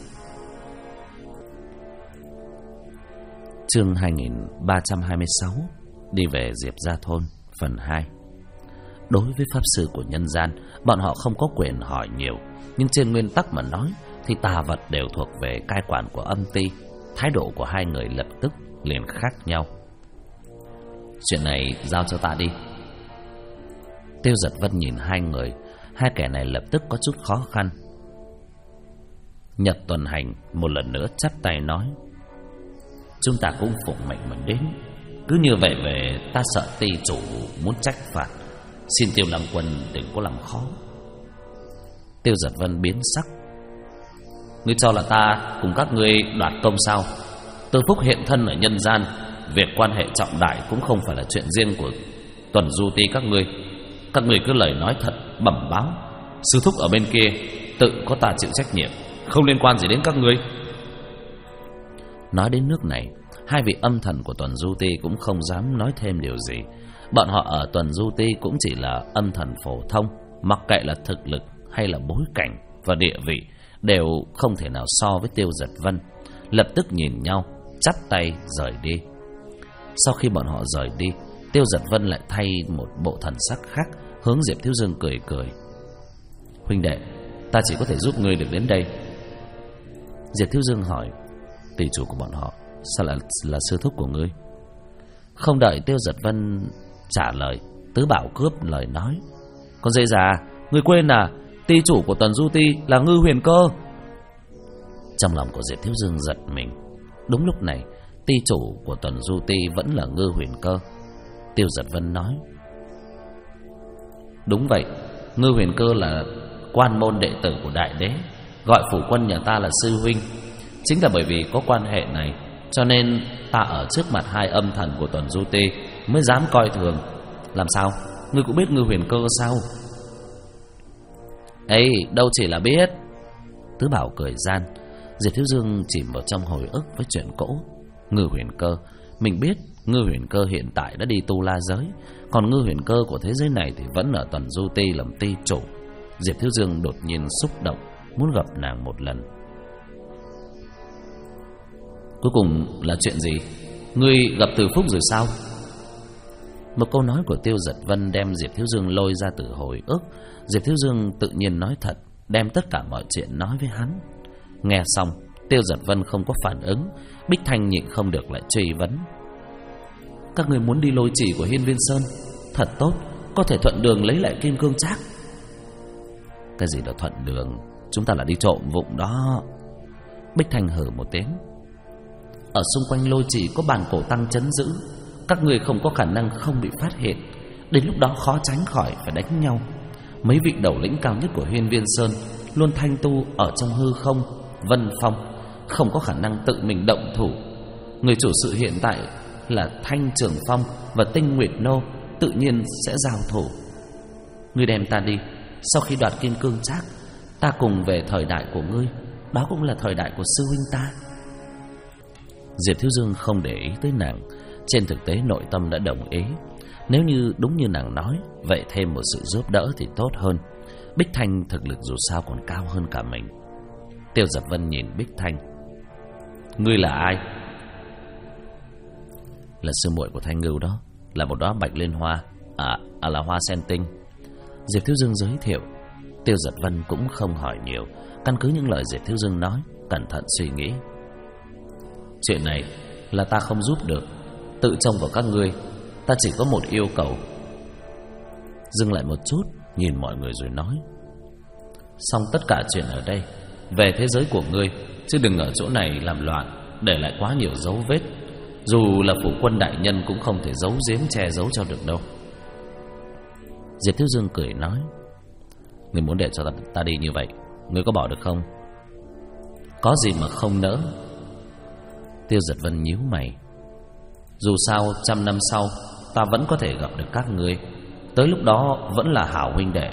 Chương 2326, đi về Diệp Gia Thôn, phần 2. Đối với pháp sư của nhân gian, bọn họ không có quyền hỏi nhiều, nhưng trên nguyên tắc mà nói thì tà vật đều thuộc về cai quản của âm ty. Thái độ của hai người lập tức liền khác nhau. Chuyện này giao cho ta đi. Tiêu Giật Vân nhìn hai người, hai kẻ này lập tức có chút khó khăn. Nhật Tuần Hành một lần nữa chắp tay nói. Chúng ta cũng phụng mệnh mà đến. Cứ như vậy về ta sợ ty chủ muốn trách phạt. Xin Tiêu Lang Quân đừng có làm khó. Tiêu Giật Vân biến sắc. Ngươi cho là ta cùng các ngươi đoạt công sao? Từ Phúc hiện thân ở nhân gian, việc quan hệ trọng đại cũng không phải là chuyện riêng của Tuần Du Ty các ngươi. Các ngươi cứ lời nói thật bẩm báo. Sư thúc ở bên kia tự có ta chịu trách nhiệm, không liên quan gì đến các ngươi. Nói đến nước này, hai vị âm thần của Tuần Du Ty cũng không dám nói thêm điều gì. Bọn họ ở Tuần Du Ty cũng chỉ là âm thần phổ thông, mặc kệ là thực lực hay là bối cảnh và địa vị đều không thể nào so với Tiêu Giật Vân. Lập tức nhìn nhau, chắp tay rời đi. Sau khi bọn họ rời đi, Tiêu Giật Vân lại thay một bộ thần sắc khác, hướng Diệp Thiếu Dương cười cười. Huynh đệ, ta chỉ có thể giúp ngươi được đến đây. Diệp Thiếu Dương hỏi. Tỷ chủ của bọn họ sao là sư thúc của ngươi? Không đợi Tiêu Giật Vân trả lời, Tứ Bảo cướp lời nói. Con dây già, ngươi quên à, ty chủ của Tuần Du Ty là Ngư Huyền Cơ. Trong lòng của Diệp Thiếu Dương giật mình. Đúng lúc này, ty chủ của Tuần Du Ty vẫn là Ngư Huyền Cơ. Tiêu Giật Vân nói. Đúng vậy, Ngư Huyền Cơ là quan môn đệ tử của Đại Đế, gọi phủ quân nhà ta là sư huynh. Chính là bởi vì có quan hệ này, cho nên ta ở trước mặt hai âm thần của Tuần Du Ty mới dám coi thường. Làm sao? Ngươi cũng biết Ngư Huyền Cơ sao? Ê, đâu chỉ là biết. Tứ Bảo cười gian. Diệp Thiếu Dương chìm vào trong hồi ức với chuyện cũ. Ngư Huyền Cơ, mình biết Ngư Huyền Cơ hiện tại đã đi tu la giới, còn Ngư Huyền Cơ của thế giới này thì vẫn ở Tuần Du Ti làm ti chủ. Diệp Thiếu Dương đột nhiên xúc động, muốn gặp nàng một lần. Cuối cùng là chuyện gì? Ngươi gặp Từ Phúc rồi sao? Một câu nói của Tiêu Giật Vân đem Diệp Thiếu Dương lôi ra từ hồi ức. Diệp Thiếu Dương tự nhiên nói thật, đem tất cả mọi chuyện nói với hắn. Nghe xong, Tiêu Giật Vân không có phản ứng. Bích Thanh nhịn không được lại truy vấn. Các người muốn đi lôi chỉ của Hiên Viên Sơn? Thật tốt, có thể thuận đường lấy lại kim cương trác. Cái gì là thuận đường? Chúng ta là đi trộm vụng đó. Bích Thanh hừ một tiếng. Ở xung quanh lôi chỉ có bàn cổ tăng trấn giữ, các người không có khả năng không bị phát hiện. Đến lúc đó khó tránh khỏi phải đánh nhau. Mấy vị đầu lĩnh cao nhất của Hiên Viên Sơn luôn thanh tu ở trong hư không, vân phong, không có khả năng tự mình động thủ. Người chủ sự hiện tại là Thanh Trường Phong và Tinh Nguyệt Nô, tự nhiên sẽ giao thủ. Ngươi đem ta đi, sau khi đoạt kim cương trác, ta cùng về thời đại của ngươi. Đó cũng là thời đại của sư huynh ta. Diệp Thiếu Dương không để ý tới nàng. Trên thực tế nội tâm đã đồng ý. Nếu như đúng như nàng nói, vậy thêm một sự giúp đỡ thì tốt hơn. Bích Thanh thực lực dù sao còn cao hơn cả mình. Tiêu Giật Vân nhìn Bích Thanh. Ngươi là ai? Là sư muội của Thanh Ngưu đó, là một đóa bạch liên hoa. Là hoa sen tinh. Diệp Thiếu Dương giới thiệu. Tiêu Giật Vân cũng không hỏi nhiều, căn cứ những lời Diệp Thiếu Dương nói, cẩn thận suy nghĩ. Chuyện này là ta không giúp được, tự trông vào các ngươi. Ta chỉ có một yêu cầu. Dừng lại một chút, nhìn mọi người rồi nói. Xong tất cả chuyện ở đây, về thế giới của ngươi, chứ đừng ở chỗ này làm loạn, để lại quá nhiều dấu vết. Dù là phủ quân đại nhân cũng không thể giấu giếm che giấu cho được đâu. Diệp Thiếu Dương cười nói. Ngươi muốn để cho ta đi như vậy, ngươi có bỏ được không? Có gì mà không nỡ. Tiêu Giật Vân nhíu mày. Dù sao 100 năm sau ta vẫn có thể gặp được các ngươi. Tới lúc đó vẫn là hảo huynh đệ.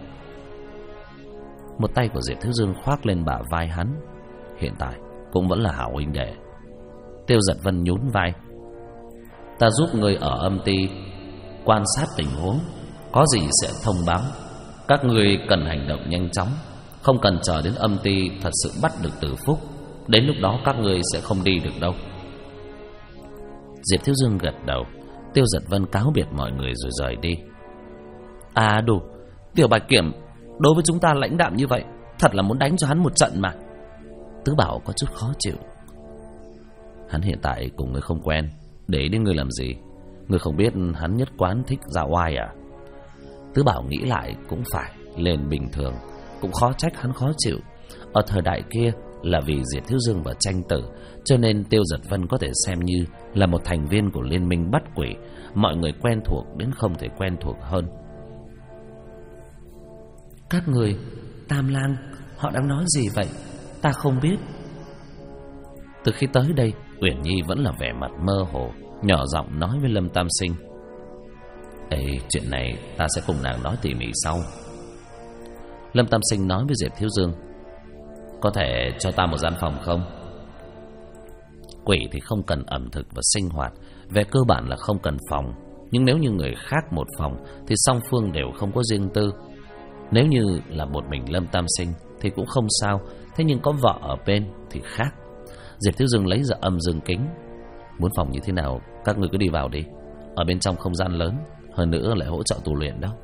Một tay của Diệp Thiếu Dương khoác lên bả vai hắn. Hiện tại cũng vẫn là hảo huynh đệ. Tiêu Giật Vân nhún vai. Ta giúp ngươi ở âm ty quan sát tình huống, có gì sẽ thông báo. Các ngươi cần hành động nhanh chóng, không cần chờ đến âm ty thật sự bắt được Từ Phúc. Đến lúc đó các ngươi sẽ không đi được đâu. Diệp Thiếu Dương gật đầu. Tiêu Giật Vân cáo biệt mọi người rồi rời đi. Đủ. Tiểu Bạch Kiểm đối với chúng ta lãnh đạm như vậy, thật là muốn đánh cho hắn một trận mà. Tứ Bảo có chút khó chịu. Hắn hiện tại cùng ngươi không quen, để ý đến ngươi làm gì? Ngươi không biết hắn nhất quán thích ra oai à? Tứ Bảo nghĩ lại cũng phải, lên bình thường, cũng khó trách hắn khó chịu. Ở thời đại kia là vì Diệp Thiếu Dương và Tranh Tử, cho nên Tiêu Giật Vân có thể xem như là một thành viên của liên minh bắt quỷ. Mọi người quen thuộc đến không thể quen thuộc hơn. Các người, Tam Lang, họ đang nói gì vậy? Ta không biết. Từ khi tới đây, Uyển Nhi vẫn là vẻ mặt mơ hồ, nhỏ giọng nói với Lâm Tam Sinh. Chuyện này ta sẽ cùng nàng nói tỉ mỉ sau. Lâm Tam Sinh nói với Diệp Thiếu Dương. Có thể cho ta một gian phòng không? Quỷ thì không cần ẩm thực và sinh hoạt, về cơ bản là không cần phòng. Nhưng nếu như người khác một phòng thì song phương đều không có riêng tư. Nếu như là một mình Lâm Tam Sinh thì cũng không sao, thế nhưng có vợ ở bên thì khác. Diệp Thiếu Dương lấy ra âm dương kính. Muốn phòng như thế nào các người cứ đi vào đi, ở bên trong không gian lớn, hơn nữa lại hỗ trợ tu luyện đó.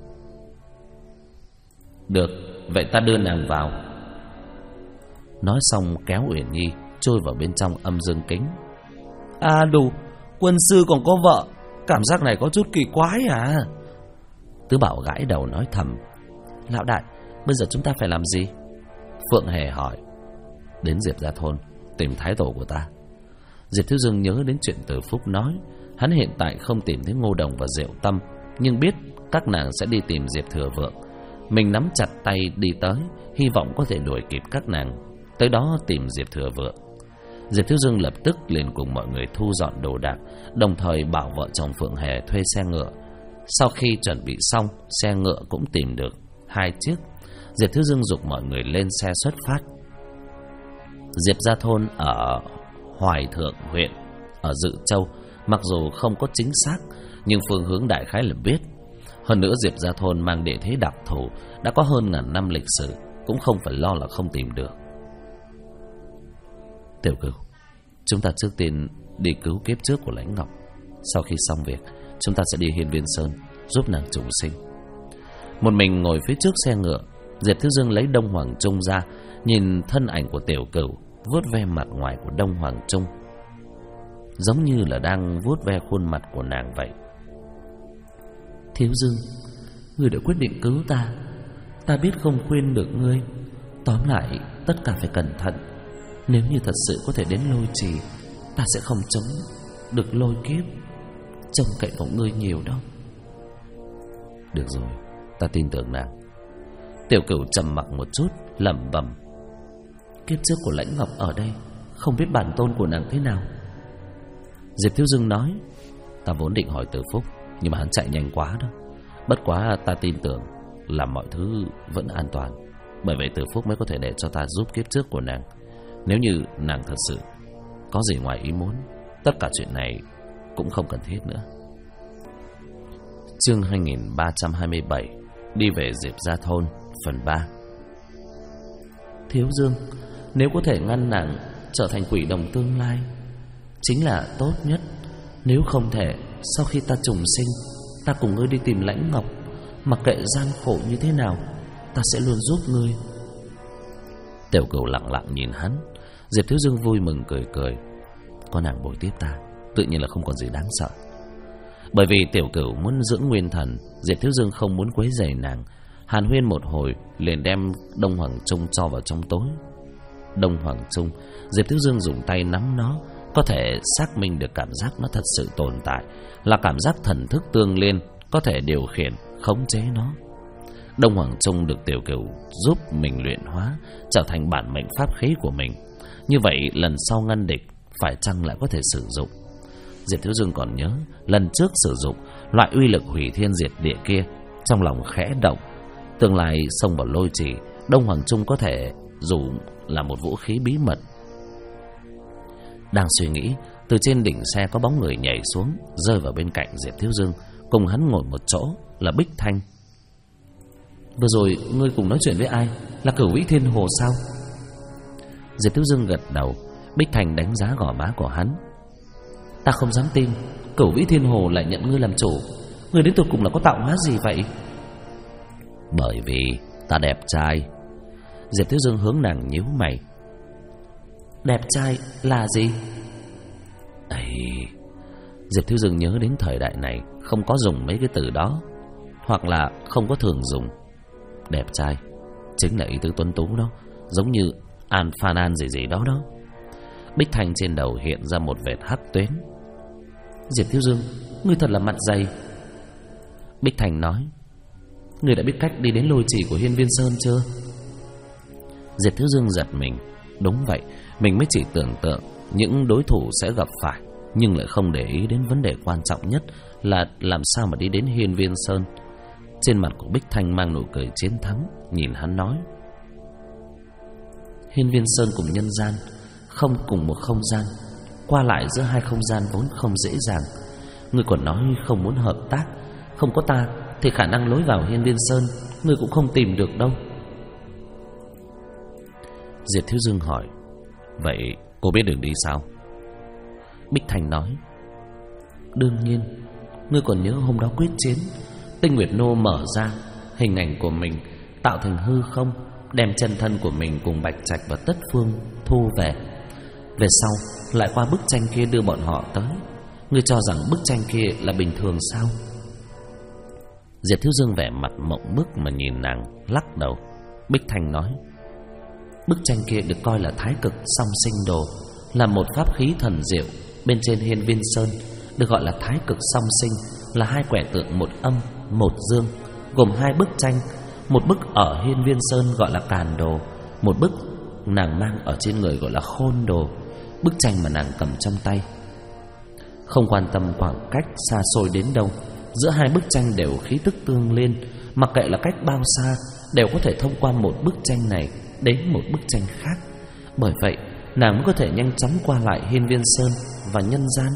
Được, vậy ta đưa nàng vào. Nói xong kéo Uyển Nhi trôi vào bên trong âm dương kính. Đủ, quân sư còn có vợ, cảm giác này có chút kỳ quái à? Tứ Bảo gãi đầu nói thầm. Lão đại, bây giờ chúng ta phải làm gì? Phượng Hề hỏi. Đến Diệp gia thôn tìm thái tổ của ta. Diệp Thiếu Dương nhớ đến chuyện Từ Phúc nói. Hắn hiện tại không tìm thấy Ngô Đồng và Diệu Tâm, nhưng biết các nàng sẽ đi tìm Diệp Thừa Vượng. Mình nắm chặt tay đi tới, hy vọng có thể đuổi kịp các nàng, tới đó tìm Diệp Thừa Vượng. Diệp Thiếu Dương lập tức liền cùng mọi người thu dọn đồ đạc, đồng thời bảo vợ chồng Phượng Hề thuê xe ngựa. Sau khi chuẩn bị xong, xe ngựa cũng tìm được 2 chiếc. Diệp Thiếu Dương giục mọi người lên xe xuất phát. Diệp Gia Thôn ở Hoài Thượng huyện ở Dự Châu, mặc dù không có chính xác nhưng phương hướng đại khái là biết. Hơn nữa Diệp Gia Thôn mang địa thế đặc thù, đã có hơn 1000 năm lịch sử, cũng không phải lo là không tìm được. Tiểu Cửu, chúng ta trước tiên đi cứu kiếp trước của Lãnh Ngọc. Sau khi xong việc, chúng ta sẽ đi Hiên Viên Sơn giúp nàng trùng sinh. Một mình ngồi phía trước xe ngựa, Diệp Thiếu Dương lấy Đông Hoàng Trung ra, nhìn thân ảnh của Tiểu Cửu vuốt ve mặt ngoài của Đông Hoàng Trung, giống như là đang vuốt ve khuôn mặt của nàng vậy.
Thiếu Dương, ngươi đã quyết định cứu ta. Ta biết không khuyên được ngươi. Tóm lại, tất cả phải cẩn thận. Nếu như thật sự có thể đến Lôi Trì, ta sẽ không chống được lôi kiếp. Trông cậy vào ngươi nhiều đâu.
Được rồi, ta tin tưởng nàng. Tiểu Cửu trầm mặc một chút, lẩm bẩm.
Kiếp trước của Lãnh Ngọc ở đây, không biết bản tôn của nàng thế nào.
Diệp Thiếu Dương nói, ta vốn định hỏi Từ Phúc, nhưng mà hắn chạy nhanh quá đó. Bất quá ta tin tưởng là mọi thứ vẫn an toàn. Bởi vậy Từ Phúc mới có thể để cho ta giúp kiếp trước của nàng. Nếu như nàng thật sự có gì ngoài ý muốn, tất cả chuyện này cũng không cần thiết nữa. Chương 2327, đi về Diệp Gia Thôn, phần 3.
Thiếu Dương, nếu có thể ngăn nàng trở thành quỷ đồng tương lai, chính là tốt nhất. Nếu không thể, sau khi ta trùng sinh, ta cùng ngươi đi tìm Lãnh Ngọc. Mặc kệ gian khổ như thế nào, ta sẽ luôn giúp ngươi.
Tiểu Cửu lặng lặng nhìn hắn. Diệp Thiếu Dương vui mừng cười cười. Có nàng bồi tiếp ta, tự nhiên là không còn gì đáng sợ. Bởi vì Tiểu Cửu muốn dưỡng nguyên thần, Diệp Thiếu Dương không muốn quấy rầy nàng. Hàn huyên một hồi, liền đem Đông Hoàng Trung cho vào trong tối. Đông Hoàng Trung, Diệp Thiếu Dương dùng tay nắm nó, có thể xác minh được cảm giác nó thật sự tồn tại, là cảm giác thần thức tương liên, có thể điều khiển, khống chế nó. Đông Hoàng Trung được Tiểu Cửu giúp mình luyện hóa, trở thành bản mệnh pháp khí của mình. Như vậy lần sau ngăn địch, phải chăng lại có thể sử dụng? Diệp Thiếu Dương còn nhớ lần trước sử dụng loại uy lực hủy thiên diệt địa kia, trong lòng khẽ động. Tương lai xông vào Lôi Trì, Đông Hoàng Trung có thể dùng là một vũ khí bí mật. Đang suy nghĩ, từ trên đỉnh xe có bóng người nhảy xuống, rơi vào bên cạnh Diệp Thiếu Dương. Cùng hắn ngồi một chỗ là Bích Thanh.
Vừa rồi ngươi cùng nói chuyện với ai? Là Cửu Vĩ Thiên Hồ sao?
Diệp Thiếu Dương gật đầu. Bích Thanh đánh giá gò má của hắn.
Ta không dám tin Cửu Vĩ Thiên Hồ lại nhận ngươi làm chủ. Ngươi đến tột cùng là có tạo hóa gì vậy?
Bởi vì ta đẹp trai. Diệp Thiếu Dương hướng nàng nhíu mày.
Đẹp trai là gì?
Ây, Diệp Thiếu Dương nhớ đến thời đại này không có dùng mấy cái từ đó, hoặc là không có thường dùng. Đẹp trai chính là ý tứ tuấn tú đó, giống như An Phan An gì gì đó đó. Bích Thanh trên đầu hiện ra một vệt hắc tuyến.
Diệp Thiếu Dương, ngươi thật là mặt dày.
Bích Thanh nói,
ngươi đã biết cách đi đến Lôi Trì của Hiên Viên Sơn chưa?
Diệp Thiếu Dương giật mình. Đúng vậy, mình mới chỉ tưởng tượng những đối thủ sẽ gặp phải, nhưng lại không để ý đến vấn đề quan trọng nhất là làm sao mà đi đến Hiên Viên Sơn. Trên mặt của Bích Thanh mang nụ cười chiến thắng, nhìn hắn nói,
Hiên Viên Sơn cùng nhân gian không cùng một không gian, qua lại giữa hai không gian vốn không dễ dàng. Ngươi còn nói không muốn hợp tác, không có ta thì khả năng lối vào Hiên Viên Sơn ngươi cũng không tìm được đâu.
Diệp Thiếu Dương hỏi, vậy cô biết đường đi sao?
Bích Thanh nói, đương nhiên. Ngươi còn nhớ hôm đó quyết chiến, Tinh Nguyệt Nô mở ra hình ảnh của mình tạo thành hư không, đem chân thân của mình cùng Bạch Trạch và Tất Phương thu về. Về sau lại qua bức tranh kia đưa bọn họ tới. Ngươi cho rằng bức tranh kia là bình thường sao?
Diệp Thiếu Dương vẻ mặt mộng bức mà nhìn nàng, lắc đầu.
Bích Thanh nói, bức tranh kia được coi là Thái Cực Song Sinh Đồ, là một pháp khí thần diệu bên trên Hiên Viên Sơn, được gọi là Thái Cực Song Sinh, là hai quẻ tượng một âm một dương, gồm hai bức tranh. Một bức ở Hiên Viên Sơn gọi là Càn Đồ, một bức nàng mang ở trên người gọi là Khôn Đồ. Bức tranh mà nàng cầm trong tay, không quan tâm khoảng cách xa xôi đến đâu, giữa hai bức tranh đều khí tức tương liên. Mặc kệ là cách bao xa, đều có thể thông qua một bức tranh này đến một bức tranh khác. Bởi vậy nàng mới có thể nhanh chóng qua lại Hiên Viên Sơn và nhân gian.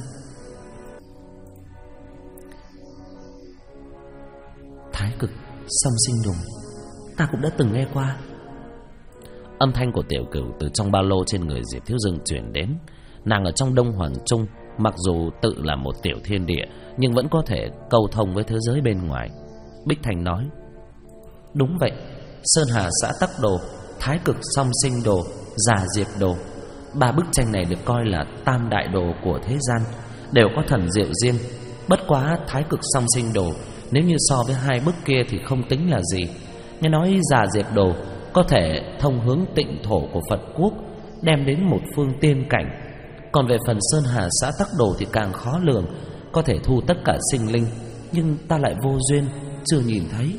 Thái cực song sinh đồ, ta cũng đã từng nghe qua. Âm thanh của Tiểu Cửu từ trong ba lô trên người Diệp Thiếu Dương chuyển đến. Nàng ở trong Đông Hoàng Trung, mặc dù tự là một tiểu thiên địa, nhưng vẫn có thể cầu thông với thế giới bên ngoài. Bích Thành nói: đúng vậy, Sơn Hà xã Tắc Đồ, Thái cực song sinh đồ, Già Diệp đồ, 3 bức tranh này được coi là tam đại đồ của thế gian, đều có thần diệu riêng. Bất quá Thái cực song sinh đồ nếu như so với 2 bức kia thì không tính là gì. Nghe nói Già Diệp đồ có thể thông hướng tịnh thổ của Phật quốc, đem đến một phương tiên cảnh. Còn về phần Sơn Hà xã Tắc Đồ thì càng khó lường, có thể thu tất cả sinh linh, nhưng ta lại vô duyên, chưa nhìn thấy.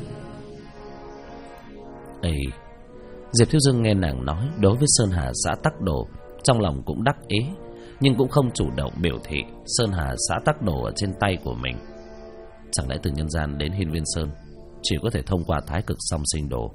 Diệp Thiếu Dương nghe nàng nói đối với Sơn Hà xã Tắc Đồ, trong lòng cũng đắc ý, nhưng cũng không chủ động biểu thị Sơn Hà xã Tắc Đồ ở trên tay của mình. Chẳng lẽ từ nhân gian đến Hiên Viên Sơn chỉ có thể thông qua Thái cực song sinh đồ?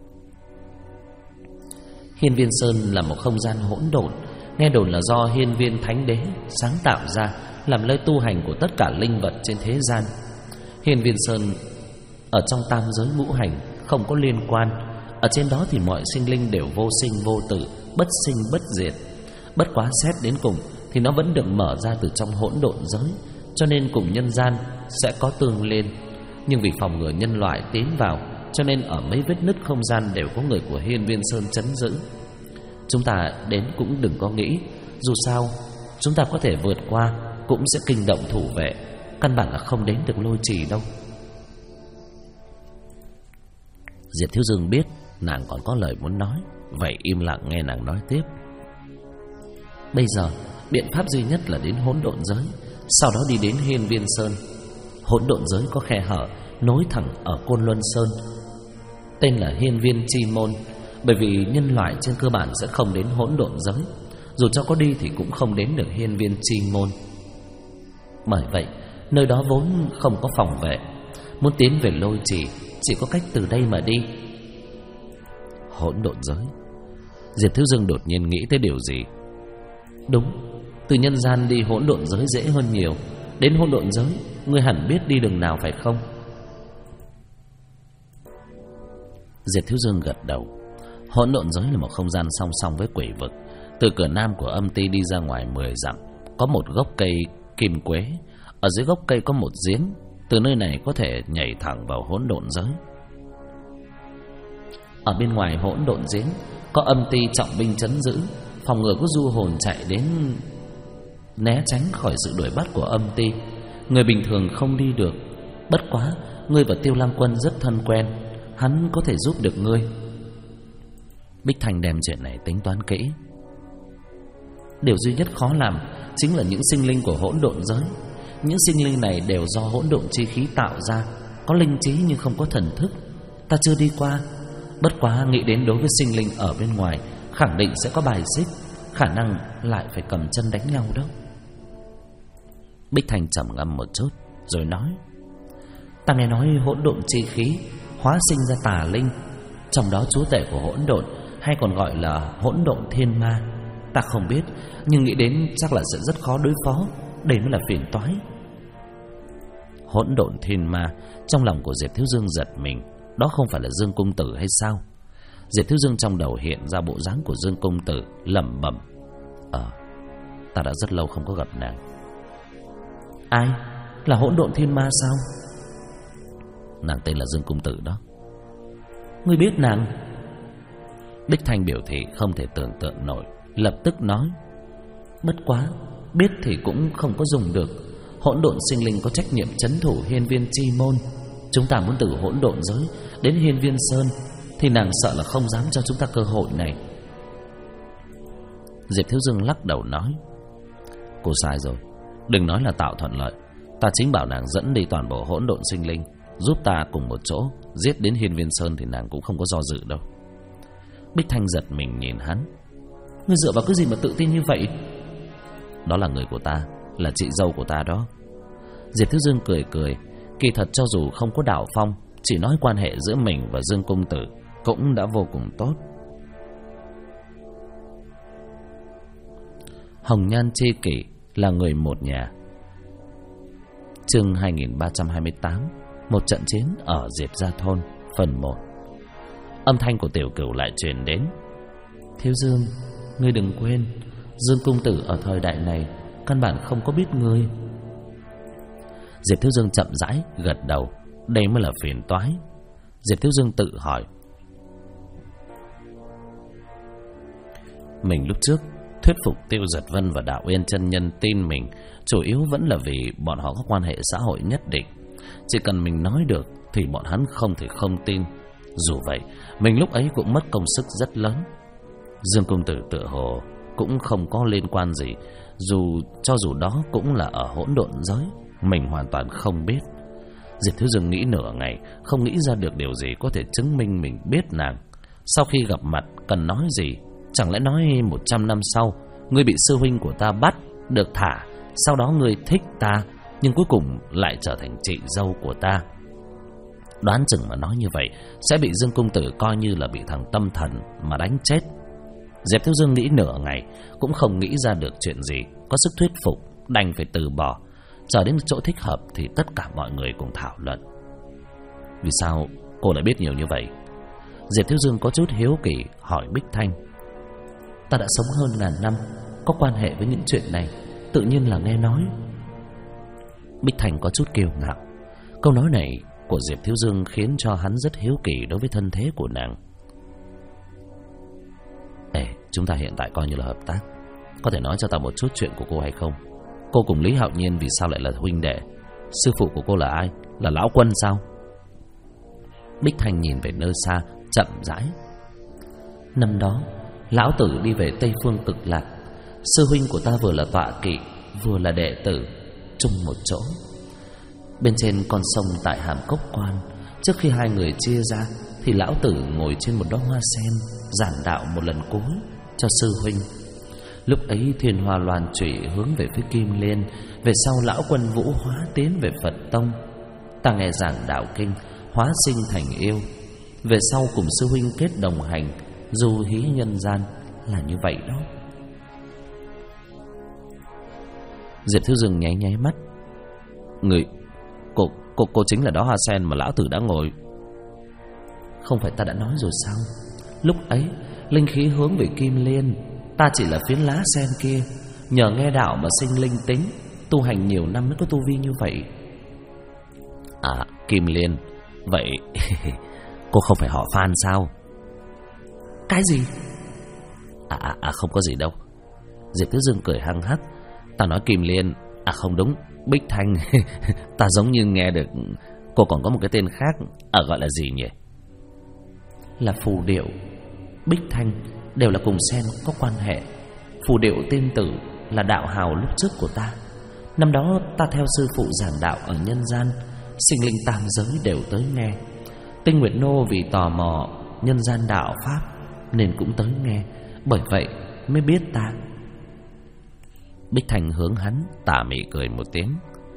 Hiên Viên Sơn là một không gian hỗn độn, nghe đồn là do Hiên Viên Thánh Đế sáng tạo ra, làm nơi tu hành của tất cả linh vật trên thế gian. Hiên Viên Sơn ở trong tam giới ngũ hành không có liên quan. Ở trên đó thì mọi sinh linh đều vô sinh vô tử, bất sinh bất diệt. Bất quá xét đến cùng thì nó vẫn được mở ra từ trong hỗn độn giới, cho nên cùng nhân gian sẽ có tương liên. Nhưng vì phòng ngừa nhân loại tiến vào, cho nên ở mấy vết nứt không gian đều có người của Hiên Viên Sơn trấn giữ. Chúng ta đến cũng đừng có nghĩ, dù sao chúng ta có thể vượt qua cũng sẽ kinh động thủ vệ, căn bản là không đến được Lôi Trì đâu.
Diệp Thiếu Dương biết nàng còn có lời muốn nói, vậy im lặng nghe nàng nói tiếp.
Bây giờ biện pháp duy nhất là đến hỗn độn giới, sau đó đi đến Hiên Viên Sơn. Hỗn độn giới có khe hở nối thẳng ở Côn Luân Sơn, tên là Hiên Viên Chi Môn. Bởi vì nhân loại trên cơ bản sẽ không đến hỗn độn giới, dù cho có đi thì cũng không đến được Hiên Viên Chi Môn. Bởi vậy nơi đó vốn không có phòng vệ, muốn tiến về Lôi Trì chỉ có cách từ đây mà đi.
Hỗn độn giới. Diệp Thiếu Dương đột nhiên nghĩ tới điều gì.
Đúng, từ nhân gian đi hỗn độn giới dễ hơn nhiều. Đến hỗn độn giới, ngươi hẳn biết đi đường nào phải không?
Diệp Thiếu Dương gật đầu. Hỗn độn giới là một không gian song song với quỷ vực. Từ cửa nam của âm ti đi ra ngoài 10 dặm có một gốc cây kim quế. Ở dưới gốc cây có một giếng. Từ nơi này có thể nhảy thẳng vào hỗn độn giới.
Ở bên ngoài hỗn độn giếng có âm ti trọng binh trấn giữ, phòng ngừa có du hồn chạy đến né tránh khỏi sự đuổi bắt của âm ti. Người bình thường không đi được. Bất quá ngươi và Tiêu Lam Quân rất thân quen, hắn có thể giúp được ngươi.
Bích Thành đem chuyện này tính toán kỹ.
Điều duy nhất khó làm chính là những sinh linh của hỗn độn giới. Những sinh linh này đều do hỗn độn chi khí tạo ra, có linh trí nhưng không có thần thức. Ta chưa đi qua, bất quá nghĩ đến đối với sinh linh ở bên ngoài khẳng định sẽ có bài xích, khả năng lại phải cầm chân đánh nhau đó.
Bích Thành trầm ngâm một chút rồi nói:
Ta nghe nói hỗn độn chi khí hóa sinh ra tà linh, trong đó chúa tể của hỗn độn hay còn gọi là hỗn độn thiên ma. Ta không biết, nhưng nghĩ đến chắc là sẽ rất khó đối phó. Đây mới là phiền toái.
Hỗn độn thiên ma. Trong lòng của Diệp Thiếu Dương giật mình. Đó không phải là Dương Công Tử hay sao? Diệp Thiếu Dương trong đầu hiện ra bộ dáng của Dương Công Tử, lẩm bẩm: ta đã rất lâu không có gặp nàng.
Ai? Là hỗn độn thiên ma sao?
Nàng tên là Dương Công Tử đó.
Ngươi biết nàng?
Bích Thanh biểu thị không thể tưởng tượng nổi, lập tức nói:
bất quá, biết thì cũng không có dùng được. Hỗn độn sinh linh có trách nhiệm trấn thủ Hiên Viên Chi Môn. Chúng ta muốn từ hỗn độn giới đến Hiên Viên Sơn thì nàng sợ là không dám cho chúng ta cơ hội này.
Diệp Thiếu Dương lắc đầu nói: cô sai rồi. Đừng nói là tạo thuận lợi, ta chính bảo nàng dẫn đi toàn bộ hỗn độn sinh linh, giúp ta cùng một chỗ giết đến Hiên Viên Sơn thì nàng cũng không có do dự đâu.
Bích Thanh giật mình nhìn hắn: ngươi dựa vào cái gì mà tự tin như vậy?
Đó là người của ta, là chị dâu của ta đó. Diệp Thiếu Dương cười cười. Kỳ thật cho dù không có đạo phong, chỉ nói quan hệ giữa mình và Dương Công Tử cũng đã vô cùng tốt.
hồng nhan tri kỷ, là người một nhà. Chương 2328, một trận chiến ở Diệp Gia Thôn, phần 1. Âm thanh của Tiểu Cửu lại truyền đến. Thiếu Dương, ngươi đừng quên, Dương công tử ở thời đại này căn bản không có biết ngươi. Diệp Thiếu Dương chậm rãi gật đầu. Đây mới là phiền toái. Diệp Thiếu Dương tự hỏi, mình lúc trước thuyết phục Tiêu Giật Vân và Đạo Uyên chân nhân tin mình, chủ yếu vẫn là vì bọn họ có quan hệ xã hội nhất định. Chỉ cần mình nói được thì bọn hắn không thể không tin. Dù vậy, mình lúc ấy cũng mất công sức rất lớn. Dương công tử tựa hồ cũng không có liên quan gì, cho dù đó cũng là ở hỗn độn giới, mình hoàn toàn không biết. Diệp Thiếu Dương nghĩ nửa ngày, không nghĩ ra được điều gì có thể chứng minh mình biết nàng. Sau khi gặp mặt cần nói gì? Chẳng lẽ nói 100 năm sau ngươi bị sư huynh của ta bắt, được thả, sau đó ngươi thích ta, nhưng cuối cùng lại trở thành chị dâu của ta? Đoán chừng mà nói như vậy sẽ bị Dương công tử coi như là bị thằng tâm thần mà đánh chết. Diệp Thiếu Dương nghĩ nửa ngày cũng không nghĩ ra được chuyện gì có sức thuyết phục, đành phải từ bỏ. Chờ đến chỗ thích hợp thì tất cả mọi người cùng thảo luận. Vì sao cô lại biết nhiều như vậy? Diệp Thiếu Dương có chút hiếu kỳ hỏi Bích Thanh. Ta đã sống hơn 1000 năm, có quan hệ với những chuyện này, tự nhiên là nghe nói. Bích Thanh có chút kiêu ngạo. Câu nói này của Diệp Thiếu Dương khiến cho hắn rất hiếu kỳ đối với thân thế của nàng. Ê, chúng ta hiện tại coi như là hợp tác. Có thể nói cho ta một chút chuyện của cô hay không? Cô cùng Lý Hạo Nhiên vì sao lại là huynh đệ? Sư phụ của cô là ai? Là Lão Quân sao? Bích Thanh nhìn về nơi xa, chậm rãi. Năm đó lão tử đi về Tây Phương Cực Lạc, sư huynh của ta vừa là tọa kỵ, vừa là đệ tử, chung một chỗ. Bên trên con sông tại Hàm Cốc Quan, trước khi hai người chia ra thì lão tử ngồi trên một đóa hoa sen, giảng đạo một lần cuối cho sư huynh. Lúc ấy thiên hoa loan trụy hướng về phía Kim Liên. Về sau Lão Quân vũ hóa tiến về Phật Tông. Ta nghe giảng đạo kinh, hóa sinh thành yêu. Về sau cùng sư huynh kết đồng hành, du hí nhân gian, là như vậy đó. Diệp Thiếu Dương nháy nháy mắt. Cô chính là đó hoa sen mà lão tử đã ngồi. Không phải ta đã nói rồi sao? Lúc ấy linh khí hướng về Kim Liên, ta chỉ là phiến lá sen kia, nhờ nghe đạo mà sinh linh tính, tu hành nhiều năm mới có tu vi như vậy. À, Kim Liên. Vậy cô không phải họ Phan sao? Cái gì? Không có gì đâu. Diệp Thiếu Dương cười hăng hắc. Ta nói Kim Liên. Không đúng, Bích Thanh. Ta giống như nghe được cô còn có một cái tên khác, gọi là gì nhỉ? Là Phù Điệu, Bích Thanh đều là cùng sen có quan hệ. Phù Điệu tiên tử là đạo hào lúc trước của ta. Năm đó ta theo sư phụ giảng đạo ở nhân gian, sinh linh tam giới đều tới nghe. Tinh Nguyệt Nô vì tò mò nhân gian đạo pháp nên cũng tới nghe, bởi vậy mới biết ta. Bích Thành hướng hắn tà mị cười một tiếng.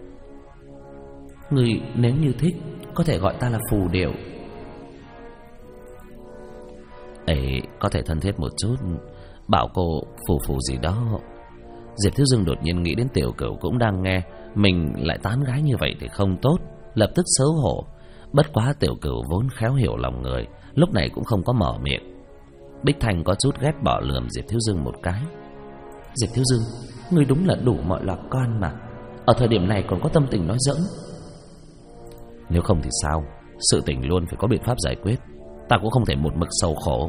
Người nếu như thích có thể gọi ta là Phù Điệu. Ấy, có thể thân thiết một chút, bảo cô phù gì đó. Diệp Thiếu Dương đột nhiên nghĩ đến Tiểu Cửu cũng đang nghe, mình lại tán gái như vậy thì không tốt, lập tức xấu hổ. Bất quá Tiểu Cửu vốn khéo hiểu lòng người, lúc này cũng không có mở miệng. Bích Thành có chút ghét bỏ lườm Diệp Thiếu Dương một cái. Diệp Thiếu Dương, ngươi đúng là đủ mọi loạt con mà, ở thời điểm này còn có tâm tình nói giỡn. Nếu không thì sao? Sự tình luôn phải có biện pháp giải quyết, ta cũng không thể một mực sầu khổ.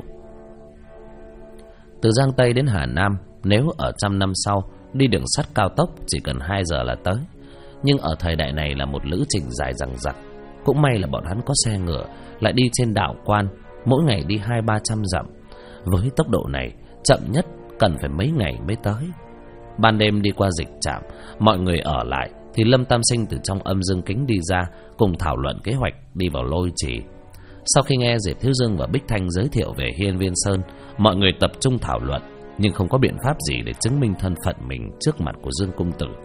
Từ Giang Tây đến Hà Nam, nếu ở 100 năm sau đi đường sắt cao tốc chỉ cần 2 giờ là tới. Nhưng ở thời đại này là một lữ trình dài dằng dặc. Cũng may là bọn hắn có xe ngựa, lại đi trên đạo quan, mỗi ngày đi 200-300 dặm. Với tốc độ này, chậm nhất cần phải mấy ngày mới tới. Ban đêm đi qua dịch trạm, mọi người ở lại thì Lâm Tam Sinh từ trong âm dương kính đi ra, cùng thảo luận kế hoạch đi vào Lôi Trì. Sau khi nghe Diệp Thiếu Dương và Bích Thanh giới thiệu về Hiên Viên Sơn, mọi người tập trung thảo luận, nhưng không có biện pháp gì để chứng minh thân phận mình trước mặt của Dương Công Tử.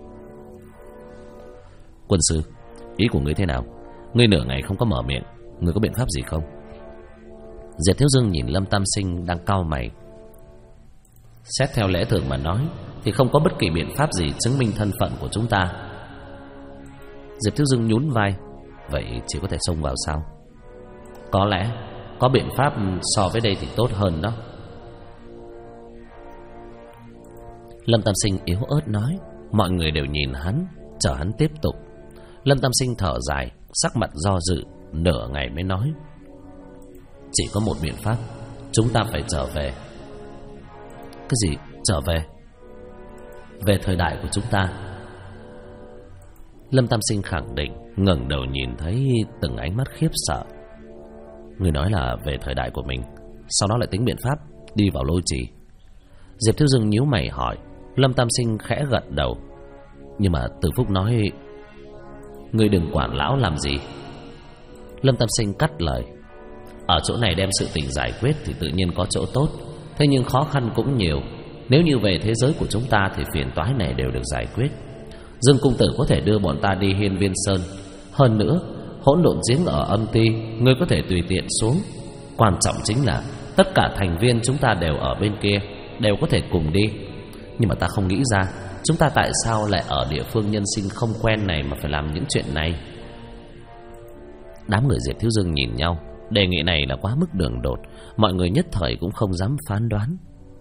Quân sư, ý của ngươi thế nào? Ngươi nửa ngày không có mở miệng, ngươi có biện pháp gì không? Diệp Thiếu Dương nhìn Lâm Tam Sinh đang cau mày. Xét theo lẽ thường mà nói, thì không có bất kỳ biện pháp gì chứng minh thân phận của chúng ta. Diệp Thiếu Dương nhún vai. Vậy chỉ có thể xông vào sao? Có lẽ có biện pháp so với đây thì tốt hơn đó. Lâm Tam Sinh yếu ớt nói. Mọi người đều nhìn hắn, chờ hắn tiếp tục. Lâm Tam Sinh thở dài, sắc mặt do dự, nửa ngày mới nói. Chỉ có một biện pháp, chúng ta phải trở về. Cái gì trở về? Về thời đại của chúng ta. Lâm Tam Sinh khẳng định, ngẩng đầu nhìn thấy từng ánh mắt khiếp sợ. Người nói là về thời đại của mình, sau đó lại tính biện pháp đi vào lôi trì. Diệp Thiếu Dương nhíu mày hỏi. Lâm Tam Sinh khẽ gật đầu. Nhưng mà Từ Phúc nói, ngươi đừng quản lão làm gì. Lâm Tam Sinh cắt lời. Ở chỗ này đem sự tình giải quyết thì tự nhiên có chỗ tốt, thế nhưng khó khăn cũng nhiều. Nếu như về thế giới của chúng ta thì phiền toái này đều được giải quyết. Dương Cung Tử có thể đưa bọn ta đi Hiên Viên Sơn. Hơn nữa, hỗn độn giếng ở âm ti ngươi có thể tùy tiện xuống. Quan trọng chính là tất cả thành viên chúng ta đều ở bên kia, đều có thể cùng đi. Nhưng mà ta không nghĩ ra chúng ta tại sao lại ở địa phương nhân sinh không quen này mà phải làm những chuyện này. Đám người Diệp Thiếu Dương nhìn nhau. Đề nghị này là quá mức đường đột, mọi người nhất thời cũng không dám phán đoán.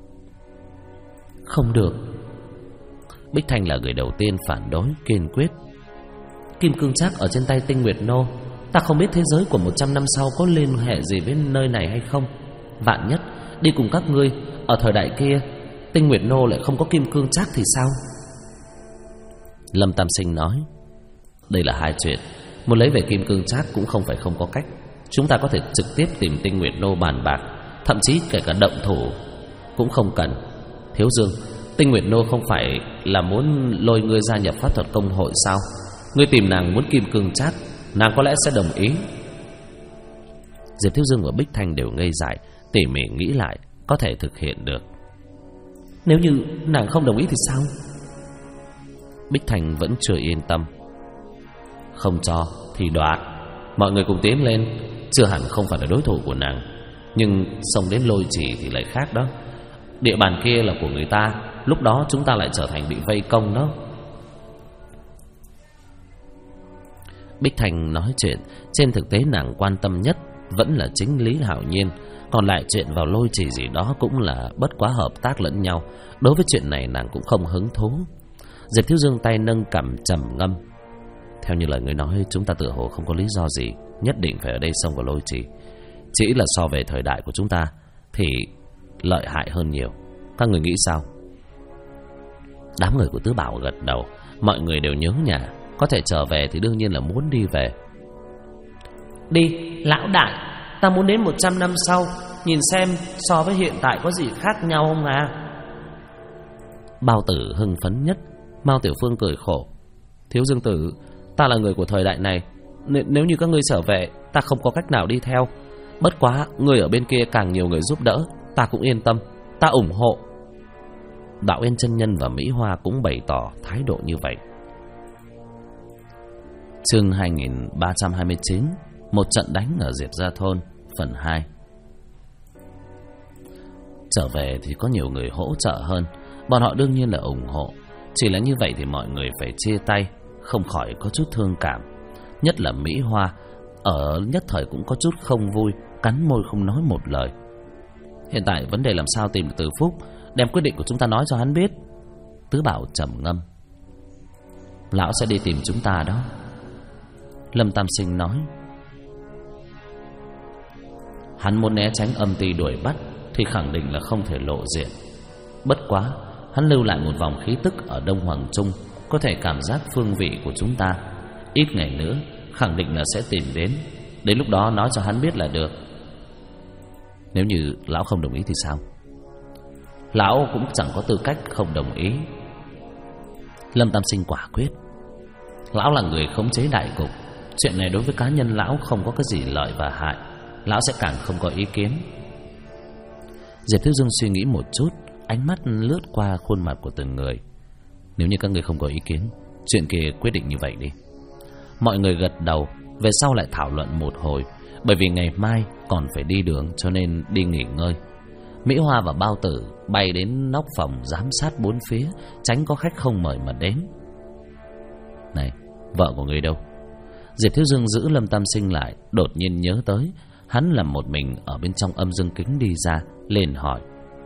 Không được. Bích Thanh là người đầu tiên phản đối kiên quyết. Kim cương trác ở trên tay Tinh Nguyệt Nô, ta không biết thế giới của 100 năm sau có liên hệ gì với nơi này hay không. Vạn nhất đi cùng các ngươi ở thời đại kia, Tinh Nguyệt Nô lại không có kim cương trác thì sao? Lâm Tam Sinh nói. Đây là hai chuyện, muốn lấy về kim cương trác cũng không phải không có cách. Chúng ta có thể trực tiếp tìm Tinh Nguyệt Nô bàn bạc, thậm chí kể cả động thủ cũng không cần. Thiếu Dương, Tinh Nguyệt Nô không phải là muốn lôi ngươi gia nhập pháp thuật công hội sao? Ngươi tìm nàng muốn kim cương trác, nàng có lẽ sẽ đồng ý. Diệp Thiếu Dương và Bích Thanh đều ngây dại, tỉ mỉ nghĩ lại, có thể thực hiện được. Nếu như nàng không đồng ý thì sao? Bích Thanh vẫn chưa yên tâm. Không cho thì đoạt. Mọi người cùng tiến lên. Chưa hẳn không phải là đối thủ của nàng, nhưng xông đến lôi trì thì lại khác đó. Địa bàn kia là của người ta, lúc đó chúng ta lại trở thành bị vây công đó. Bích Thanh nói chuyện, trên thực tế nàng quan tâm nhất vẫn là chính Lý Hạo Nhiên. Còn lại chuyện vào lôi trì gì đó cũng là bất quá hợp tác lẫn nhau. Đối với chuyện này nàng cũng không hứng thú. Diệp Thiếu Dương tay nâng cằm trầm ngâm. Theo như lời người nói, chúng ta tựa hồ không có lý do gì nhất định phải ở đây xông vào lôi trì. Chỉ là so về thời đại của chúng ta thì lợi hại hơn nhiều. Các người nghĩ sao? Đám người của Tứ Bảo gật đầu. Mọi người đều nhớ nhà, có thể trở về thì đương nhiên là muốn đi về. Đi, lão đại, ta muốn đến 100 năm sau, nhìn xem so với hiện tại có gì khác nhau không à? Bao Tử hưng phấn nhất. Mao Tiểu Phương cười khổ. Thiếu Dương Tử, ta là người của thời đại này, nếu như các ngươi trở về, ta không có cách nào đi theo. Bất quá, người ở bên kia càng nhiều người giúp đỡ, ta cũng yên tâm, ta ủng hộ. Đạo Yên Chân Nhân và Mỹ Hoa cũng bày tỏ thái độ như vậy. Chương 2329, một trận đánh ở Diệp Gia Thôn, phần 2. Trở về thì có nhiều người hỗ trợ hơn, bọn họ đương nhiên là ủng hộ. Chỉ là như vậy thì mọi người phải chia tay, không khỏi có chút thương cảm. Nhất là Mỹ Hoa, ở nhất thời cũng có chút không vui, cắn môi không nói một lời. Hiện tại vấn đề làm sao tìm được Từ Phúc, đem quyết định của chúng ta nói cho hắn biết. Tứ Bảo trầm ngâm. Lão sẽ đi tìm chúng ta đó. Lâm Tam Sinh nói. Hắn muốn né tránh âm ty đuổi bắt thì khẳng định là không thể lộ diện. Bất quá, hắn lưu lại một vòng khí tức ở Đông Hoàng Trung, có thể cảm giác phương vị của chúng ta. Ít ngày nữa khẳng định là sẽ tìm đến. Đến lúc đó nói cho hắn biết là được. Nếu như lão không đồng ý thì sao? Lão cũng chẳng có tư cách không đồng ý. Lâm Tam Sinh quả quyết. Lão là người khống chế đại cục, chuyện này đối với cá nhân lão không có cái gì lợi và hại, lão sẽ càng không có ý kiến. Diệp Thiếu Dương suy nghĩ một chút, ánh mắt lướt qua khuôn mặt của từng người. Nếu như các người không có ý kiến, chuyện kia quyết định như vậy đi. Mọi người gật đầu. Về sau lại thảo luận một hồi. Bởi vì ngày mai còn phải đi đường cho nên đi nghỉ ngơi. Mỹ Hoa và Bao Tử bay đến nóc phòng giám sát bốn phía, tránh có khách không mời mà đến. Này, vợ của người đâu? Diệp Thiếu Dương giữ Lâm Tam Sinh lại, đột nhiên nhớ tới hắn là một mình ở bên trong âm dương kính đi ra, liền hỏi.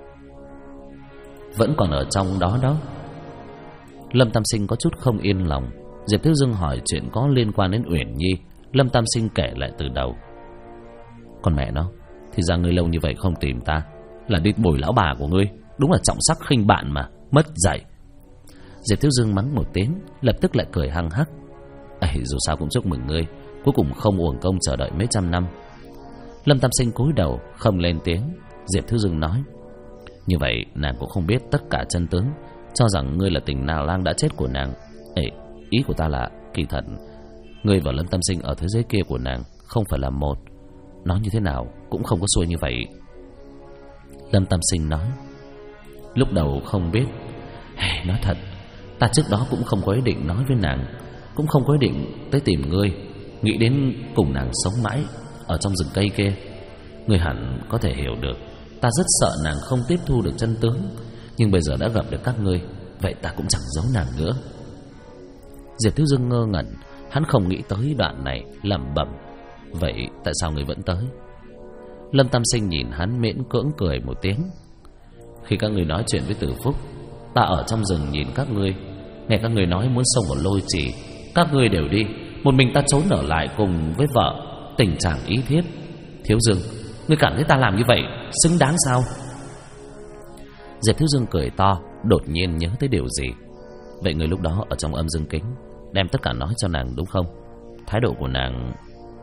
Vẫn còn ở trong đó đó. Lâm Tam Sinh có chút không yên lòng. Diệp Thiếu Dương hỏi chuyện có liên quan đến Uyển Nhi. Lâm Tam Sinh kể lại từ đầu. Con mẹ nó, thì ra ngươi lâu như vậy không tìm ta là đi bồi lão bà của ngươi. Đúng là trọng sắc khinh bạn mà, mất dạy. Diệp Thiếu Dương mắng một tiếng, lập tức lại cười hăng hắc. Dù sao cũng chúc mừng ngươi, cuối cùng không uổng công chờ đợi mấy trăm năm. Lâm Tam Sinh cúi đầu không lên tiếng. Diệp Thiếu Dương nói. Như vậy nàng cũng không biết tất cả chân tướng, cho rằng ngươi là tình nào lang đã chết của nàng. Ý của ta là kỳ thật ngươi và Lâm Tam Sinh ở thế giới kia của nàng không phải là một. Nói như thế nào cũng không có xuôi như vậy. Lâm Tam Sinh nói. Lúc đầu không biết. Nói thật, ta trước đó cũng không có ý định nói với nàng, cũng không có ý định tới tìm ngươi, nghĩ đến cùng nàng sống mãi ở trong rừng cây kia. Ngươi hẳn có thể hiểu được, ta rất sợ nàng không tiếp thu được chân tướng. Nhưng bây giờ đã gặp được các ngươi, vậy ta cũng chẳng giấu nàng nữa. Diệp Thiếu Dương ngơ ngẩn, hắn không nghĩ tới đoạn này, lẩm bẩm. Vậy tại sao ngươi vẫn tới? Lâm Tam Sinh nhìn hắn miễn cưỡng cười một tiếng. Khi các ngươi nói chuyện với Tử Phúc, ta ở trong rừng nhìn các ngươi, nghe các ngươi nói muốn xông vào Lôi Trì, các ngươi đều đi, một mình ta trốn ở lại cùng với vợ, tình trạng ý thiết. Thiếu Dương, ngươi cảm thấy ta làm như vậy xứng đáng sao? Diệp Thiếu Dương cười to, đột nhiên nhớ tới điều gì. Vậy người lúc đó ở trong âm dương kính đem tất cả nói cho nàng đúng không? Thái độ của nàng...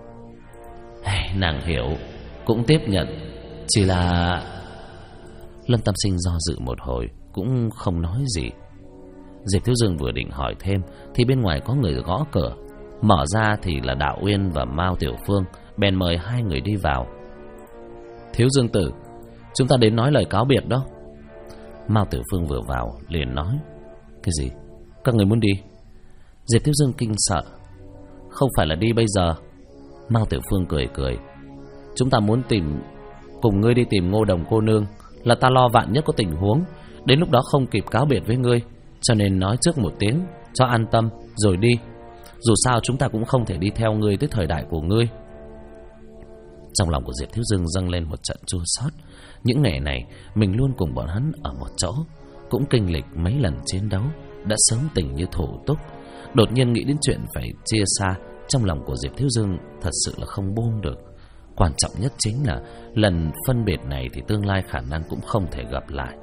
nàng hiểu, cũng tiếp nhận, chỉ là... Lâm Tam Sinh do dự một hồi, cũng không nói gì. Diệp Thiếu Dương vừa định hỏi thêm thì bên ngoài có người gõ cửa. Mở ra thì là Đạo Uyên và Mao Tiểu Phương, bèn mời hai người đi vào. Thiếu Dương tử, chúng ta đến nói lời cáo biệt đó. Mao Tiểu Phương vừa vào liền nói. Cái gì? Các người muốn đi? Diệp Thiếu Dương kinh sợ. Không phải là đi bây giờ. Mao Tiểu Phương cười cười. Chúng ta muốn cùng ngươi đi tìm Ngô Đồng cô nương, là ta lo vạn nhất có tình huống, đến lúc đó không kịp cáo biệt với ngươi, cho nên nói trước một tiếng cho an tâm rồi đi. Dù sao chúng ta cũng không thể đi theo ngươi tới thời đại của ngươi. Trong lòng của Diệp Thiếu Dương dâng lên một trận chua xót. Những ngày này mình luôn cùng bọn hắn ở một chỗ, cũng kinh lịch mấy lần chiến đấu, đã sớm tình như thủ túc. Đột nhiên nghĩ đến chuyện phải chia xa, trong lòng của Diệp Thiếu Dương thật sự là không buông được. Quan trọng nhất chính là lần phân biệt này thì tương lai khả năng cũng không thể gặp lại.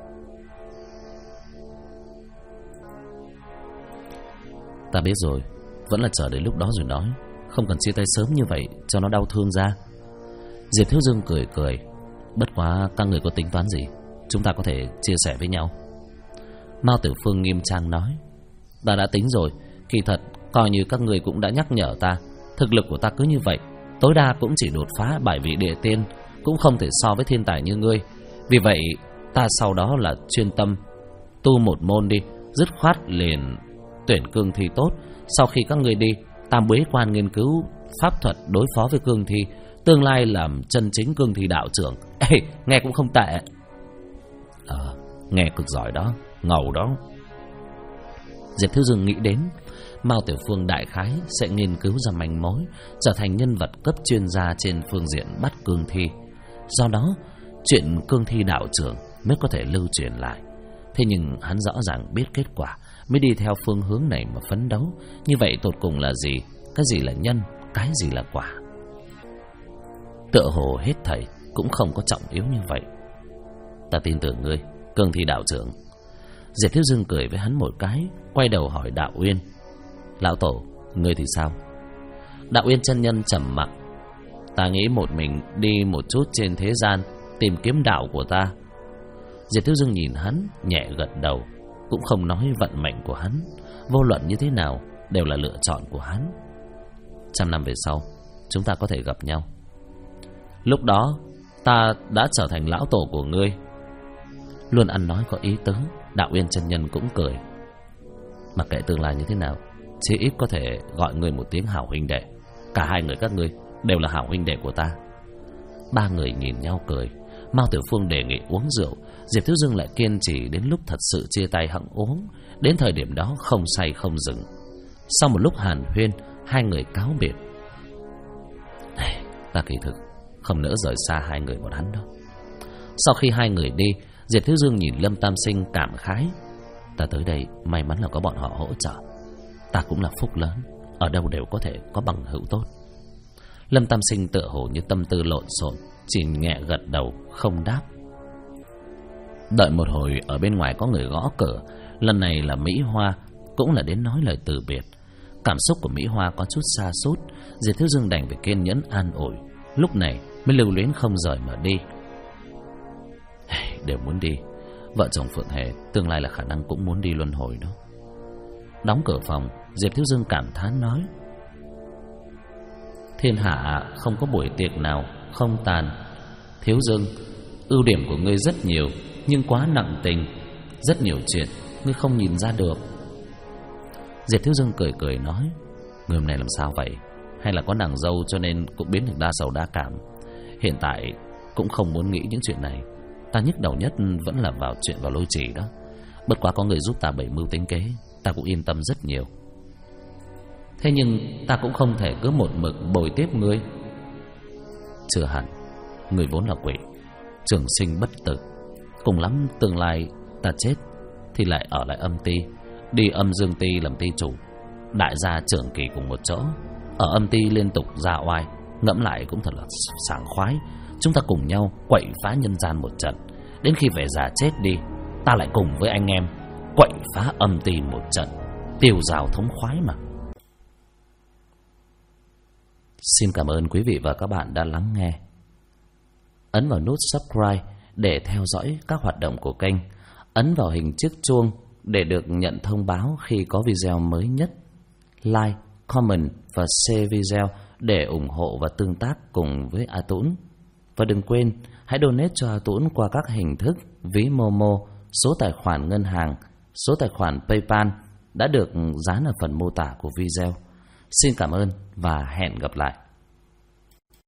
Ta biết rồi, vẫn là chờ đến lúc đó rồi nói, không cần chia tay sớm như vậy cho nó đau thương ra. Diệp Thiếu Dương cười cười. Bất quá các người có tính toán gì, chúng ta có thể chia sẻ với nhau. Mao Tiểu Phương nghiêm trang nói. Ta đã tính rồi, kỳ thật coi như các người cũng đã nhắc nhở ta. Thực lực của ta cứ như vậy, tối đa cũng chỉ đột phá 7 vị địa tiên, cũng không thể so với thiên tài như ngươi. Vì vậy ta sau đó là chuyên tâm tu một môn đi, dứt khoát liền tuyển cương thi tốt. Sau khi các ngươi đi, ta bế quan nghiên cứu pháp thuật đối phó với cương thi, tương lai làm chân chính cương thi đạo trưởng. Nghe cũng không tệ. Nghe cực giỏi đó, ngầu đó. Diệp Thiếu Dương nghĩ đến Mao Tiểu Phương đại khái sẽ nghiên cứu ra manh mối, trở thành nhân vật cấp chuyên gia trên phương diện bắt cương thi. Do đó chuyện cương thi đạo trưởng mới có thể lưu truyền lại. Thế nhưng hắn rõ ràng biết kết quả, mới đi theo phương hướng này mà phấn đấu. Như vậy tột cùng là gì? Cái gì là nhân, cái gì là quả? Tựa hồ hết thảy cũng không có trọng yếu như vậy. Ta tin tưởng ngươi, cương thi đạo trưởng. Diệp Thiếu Dương cười với hắn một cái, quay đầu hỏi Đạo Uyên. Lão tổ, ngươi thì sao? Đạo Uyên chân nhân trầm mặc. Ta nghĩ một mình đi một chút trên thế gian, tìm kiếm đạo của ta. Diệp Thiếu Dương nhìn hắn, nhẹ gật đầu, cũng không nói vận mệnh của hắn. Vô luận như thế nào đều là lựa chọn của hắn. 100 năm về sau chúng ta có thể gặp nhau. Lúc đó ta đã trở thành lão tổ của ngươi. Luôn ăn nói có ý tứ. Đạo Uyên chân nhân cũng cười. Mặc kệ tương lai như thế nào, chí ít có thể gọi ngươi một tiếng hảo huynh đệ. Cả hai người các ngươi đều là hảo huynh đệ của ta. Ba người nhìn nhau cười.
Mao Tiểu Phương đề nghị uống rượu, Diệp Thiếu Dương lại kiên trì đến lúc thật sự chia tay hẵng uống. Đến thời điểm đó không say không dừng. Sau một lúc hàn huyên, hai người cáo biệt. Ta kỳ thực không nỡ rời xa hai người bọn hắn đâu. Sau khi hai người đi, Diệp Thiếu Dương nhìn Lâm Tam Sinh cảm khái. Ta tới đây may mắn là có bọn họ hỗ trợ. Ta cũng là phúc lớn, ở đâu đều có thể có bằng hữu tốt. Lâm Tam Sinh tựa hồ như tâm tư lộn xộn, chỉ nhẹ gật đầu không đáp. Đợi một hồi, ở bên ngoài có người gõ cửa. Lần này là Mỹ Hoa, cũng là đến nói lời từ biệt. Cảm xúc của Mỹ Hoa có chút sa sút, Diệp Thiếu Dương đành phải kiên nhẫn an ủi. Lúc này mới lưu luyến không rời mà đi. Đều muốn đi. Vợ chồng Phượng Hề tương lai là khả năng cũng muốn đi luân hồi đó. Đóng cửa phòng, Diệp Thiếu Dương cảm thán nói: thiên hạ không có buổi tiệc nào không tàn. Thiếu Dương, ưu điểm của ngươi rất nhiều, nhưng quá nặng tình. Rất nhiều chuyện ngươi không nhìn ra được. Diệp Thiếu Dương cười cười nói: ngươi hôm nay làm sao vậy? Hay là có nàng dâu cho nên cũng biến thành đa sầu đa cảm? Hiện tại cũng không muốn nghĩ những chuyện này. Ta nhức đầu nhất vẫn là vào chuyện vào Lôi Chỉ đó. Bất quá có người giúp ta bày mưu tính kế, ta cũng yên tâm rất nhiều. Thế nhưng ta cũng không thể cứ một mực bồi tiếp ngươi. Chưa hẳn. Ngươi vốn là quỷ, trường sinh bất tử. Cùng lắm tương lai ta chết thì lại ở lại âm ti, đi âm dương ti làm ti chủ. Đại gia trưởng kỳ cùng một chỗ, ở âm ti liên tục ra oai, ngẫm lại cũng thật là sảng khoái. Chúng ta cùng nhau quậy phá nhân gian một trận, đến khi về già chết đi, ta lại cùng với anh em quậy phá âm ti một trận, tiêu dao thống khoái mà. Xin cảm ơn quý vị và các bạn đã lắng nghe. Ấn vào nút subscribe để theo dõi các hoạt động của kênh. Ấn vào hình chiếc chuông để được nhận thông báo khi có video mới nhất. Like, comment và share video để ủng hộ và tương tác cùng với A Tũng. Và đừng quên, hãy donate cho A Tũng qua các hình thức ví Momo, số tài khoản ngân hàng, số tài khoản PayPal đã được dán ở phần mô tả của video. Xin cảm ơn và hẹn gặp lại.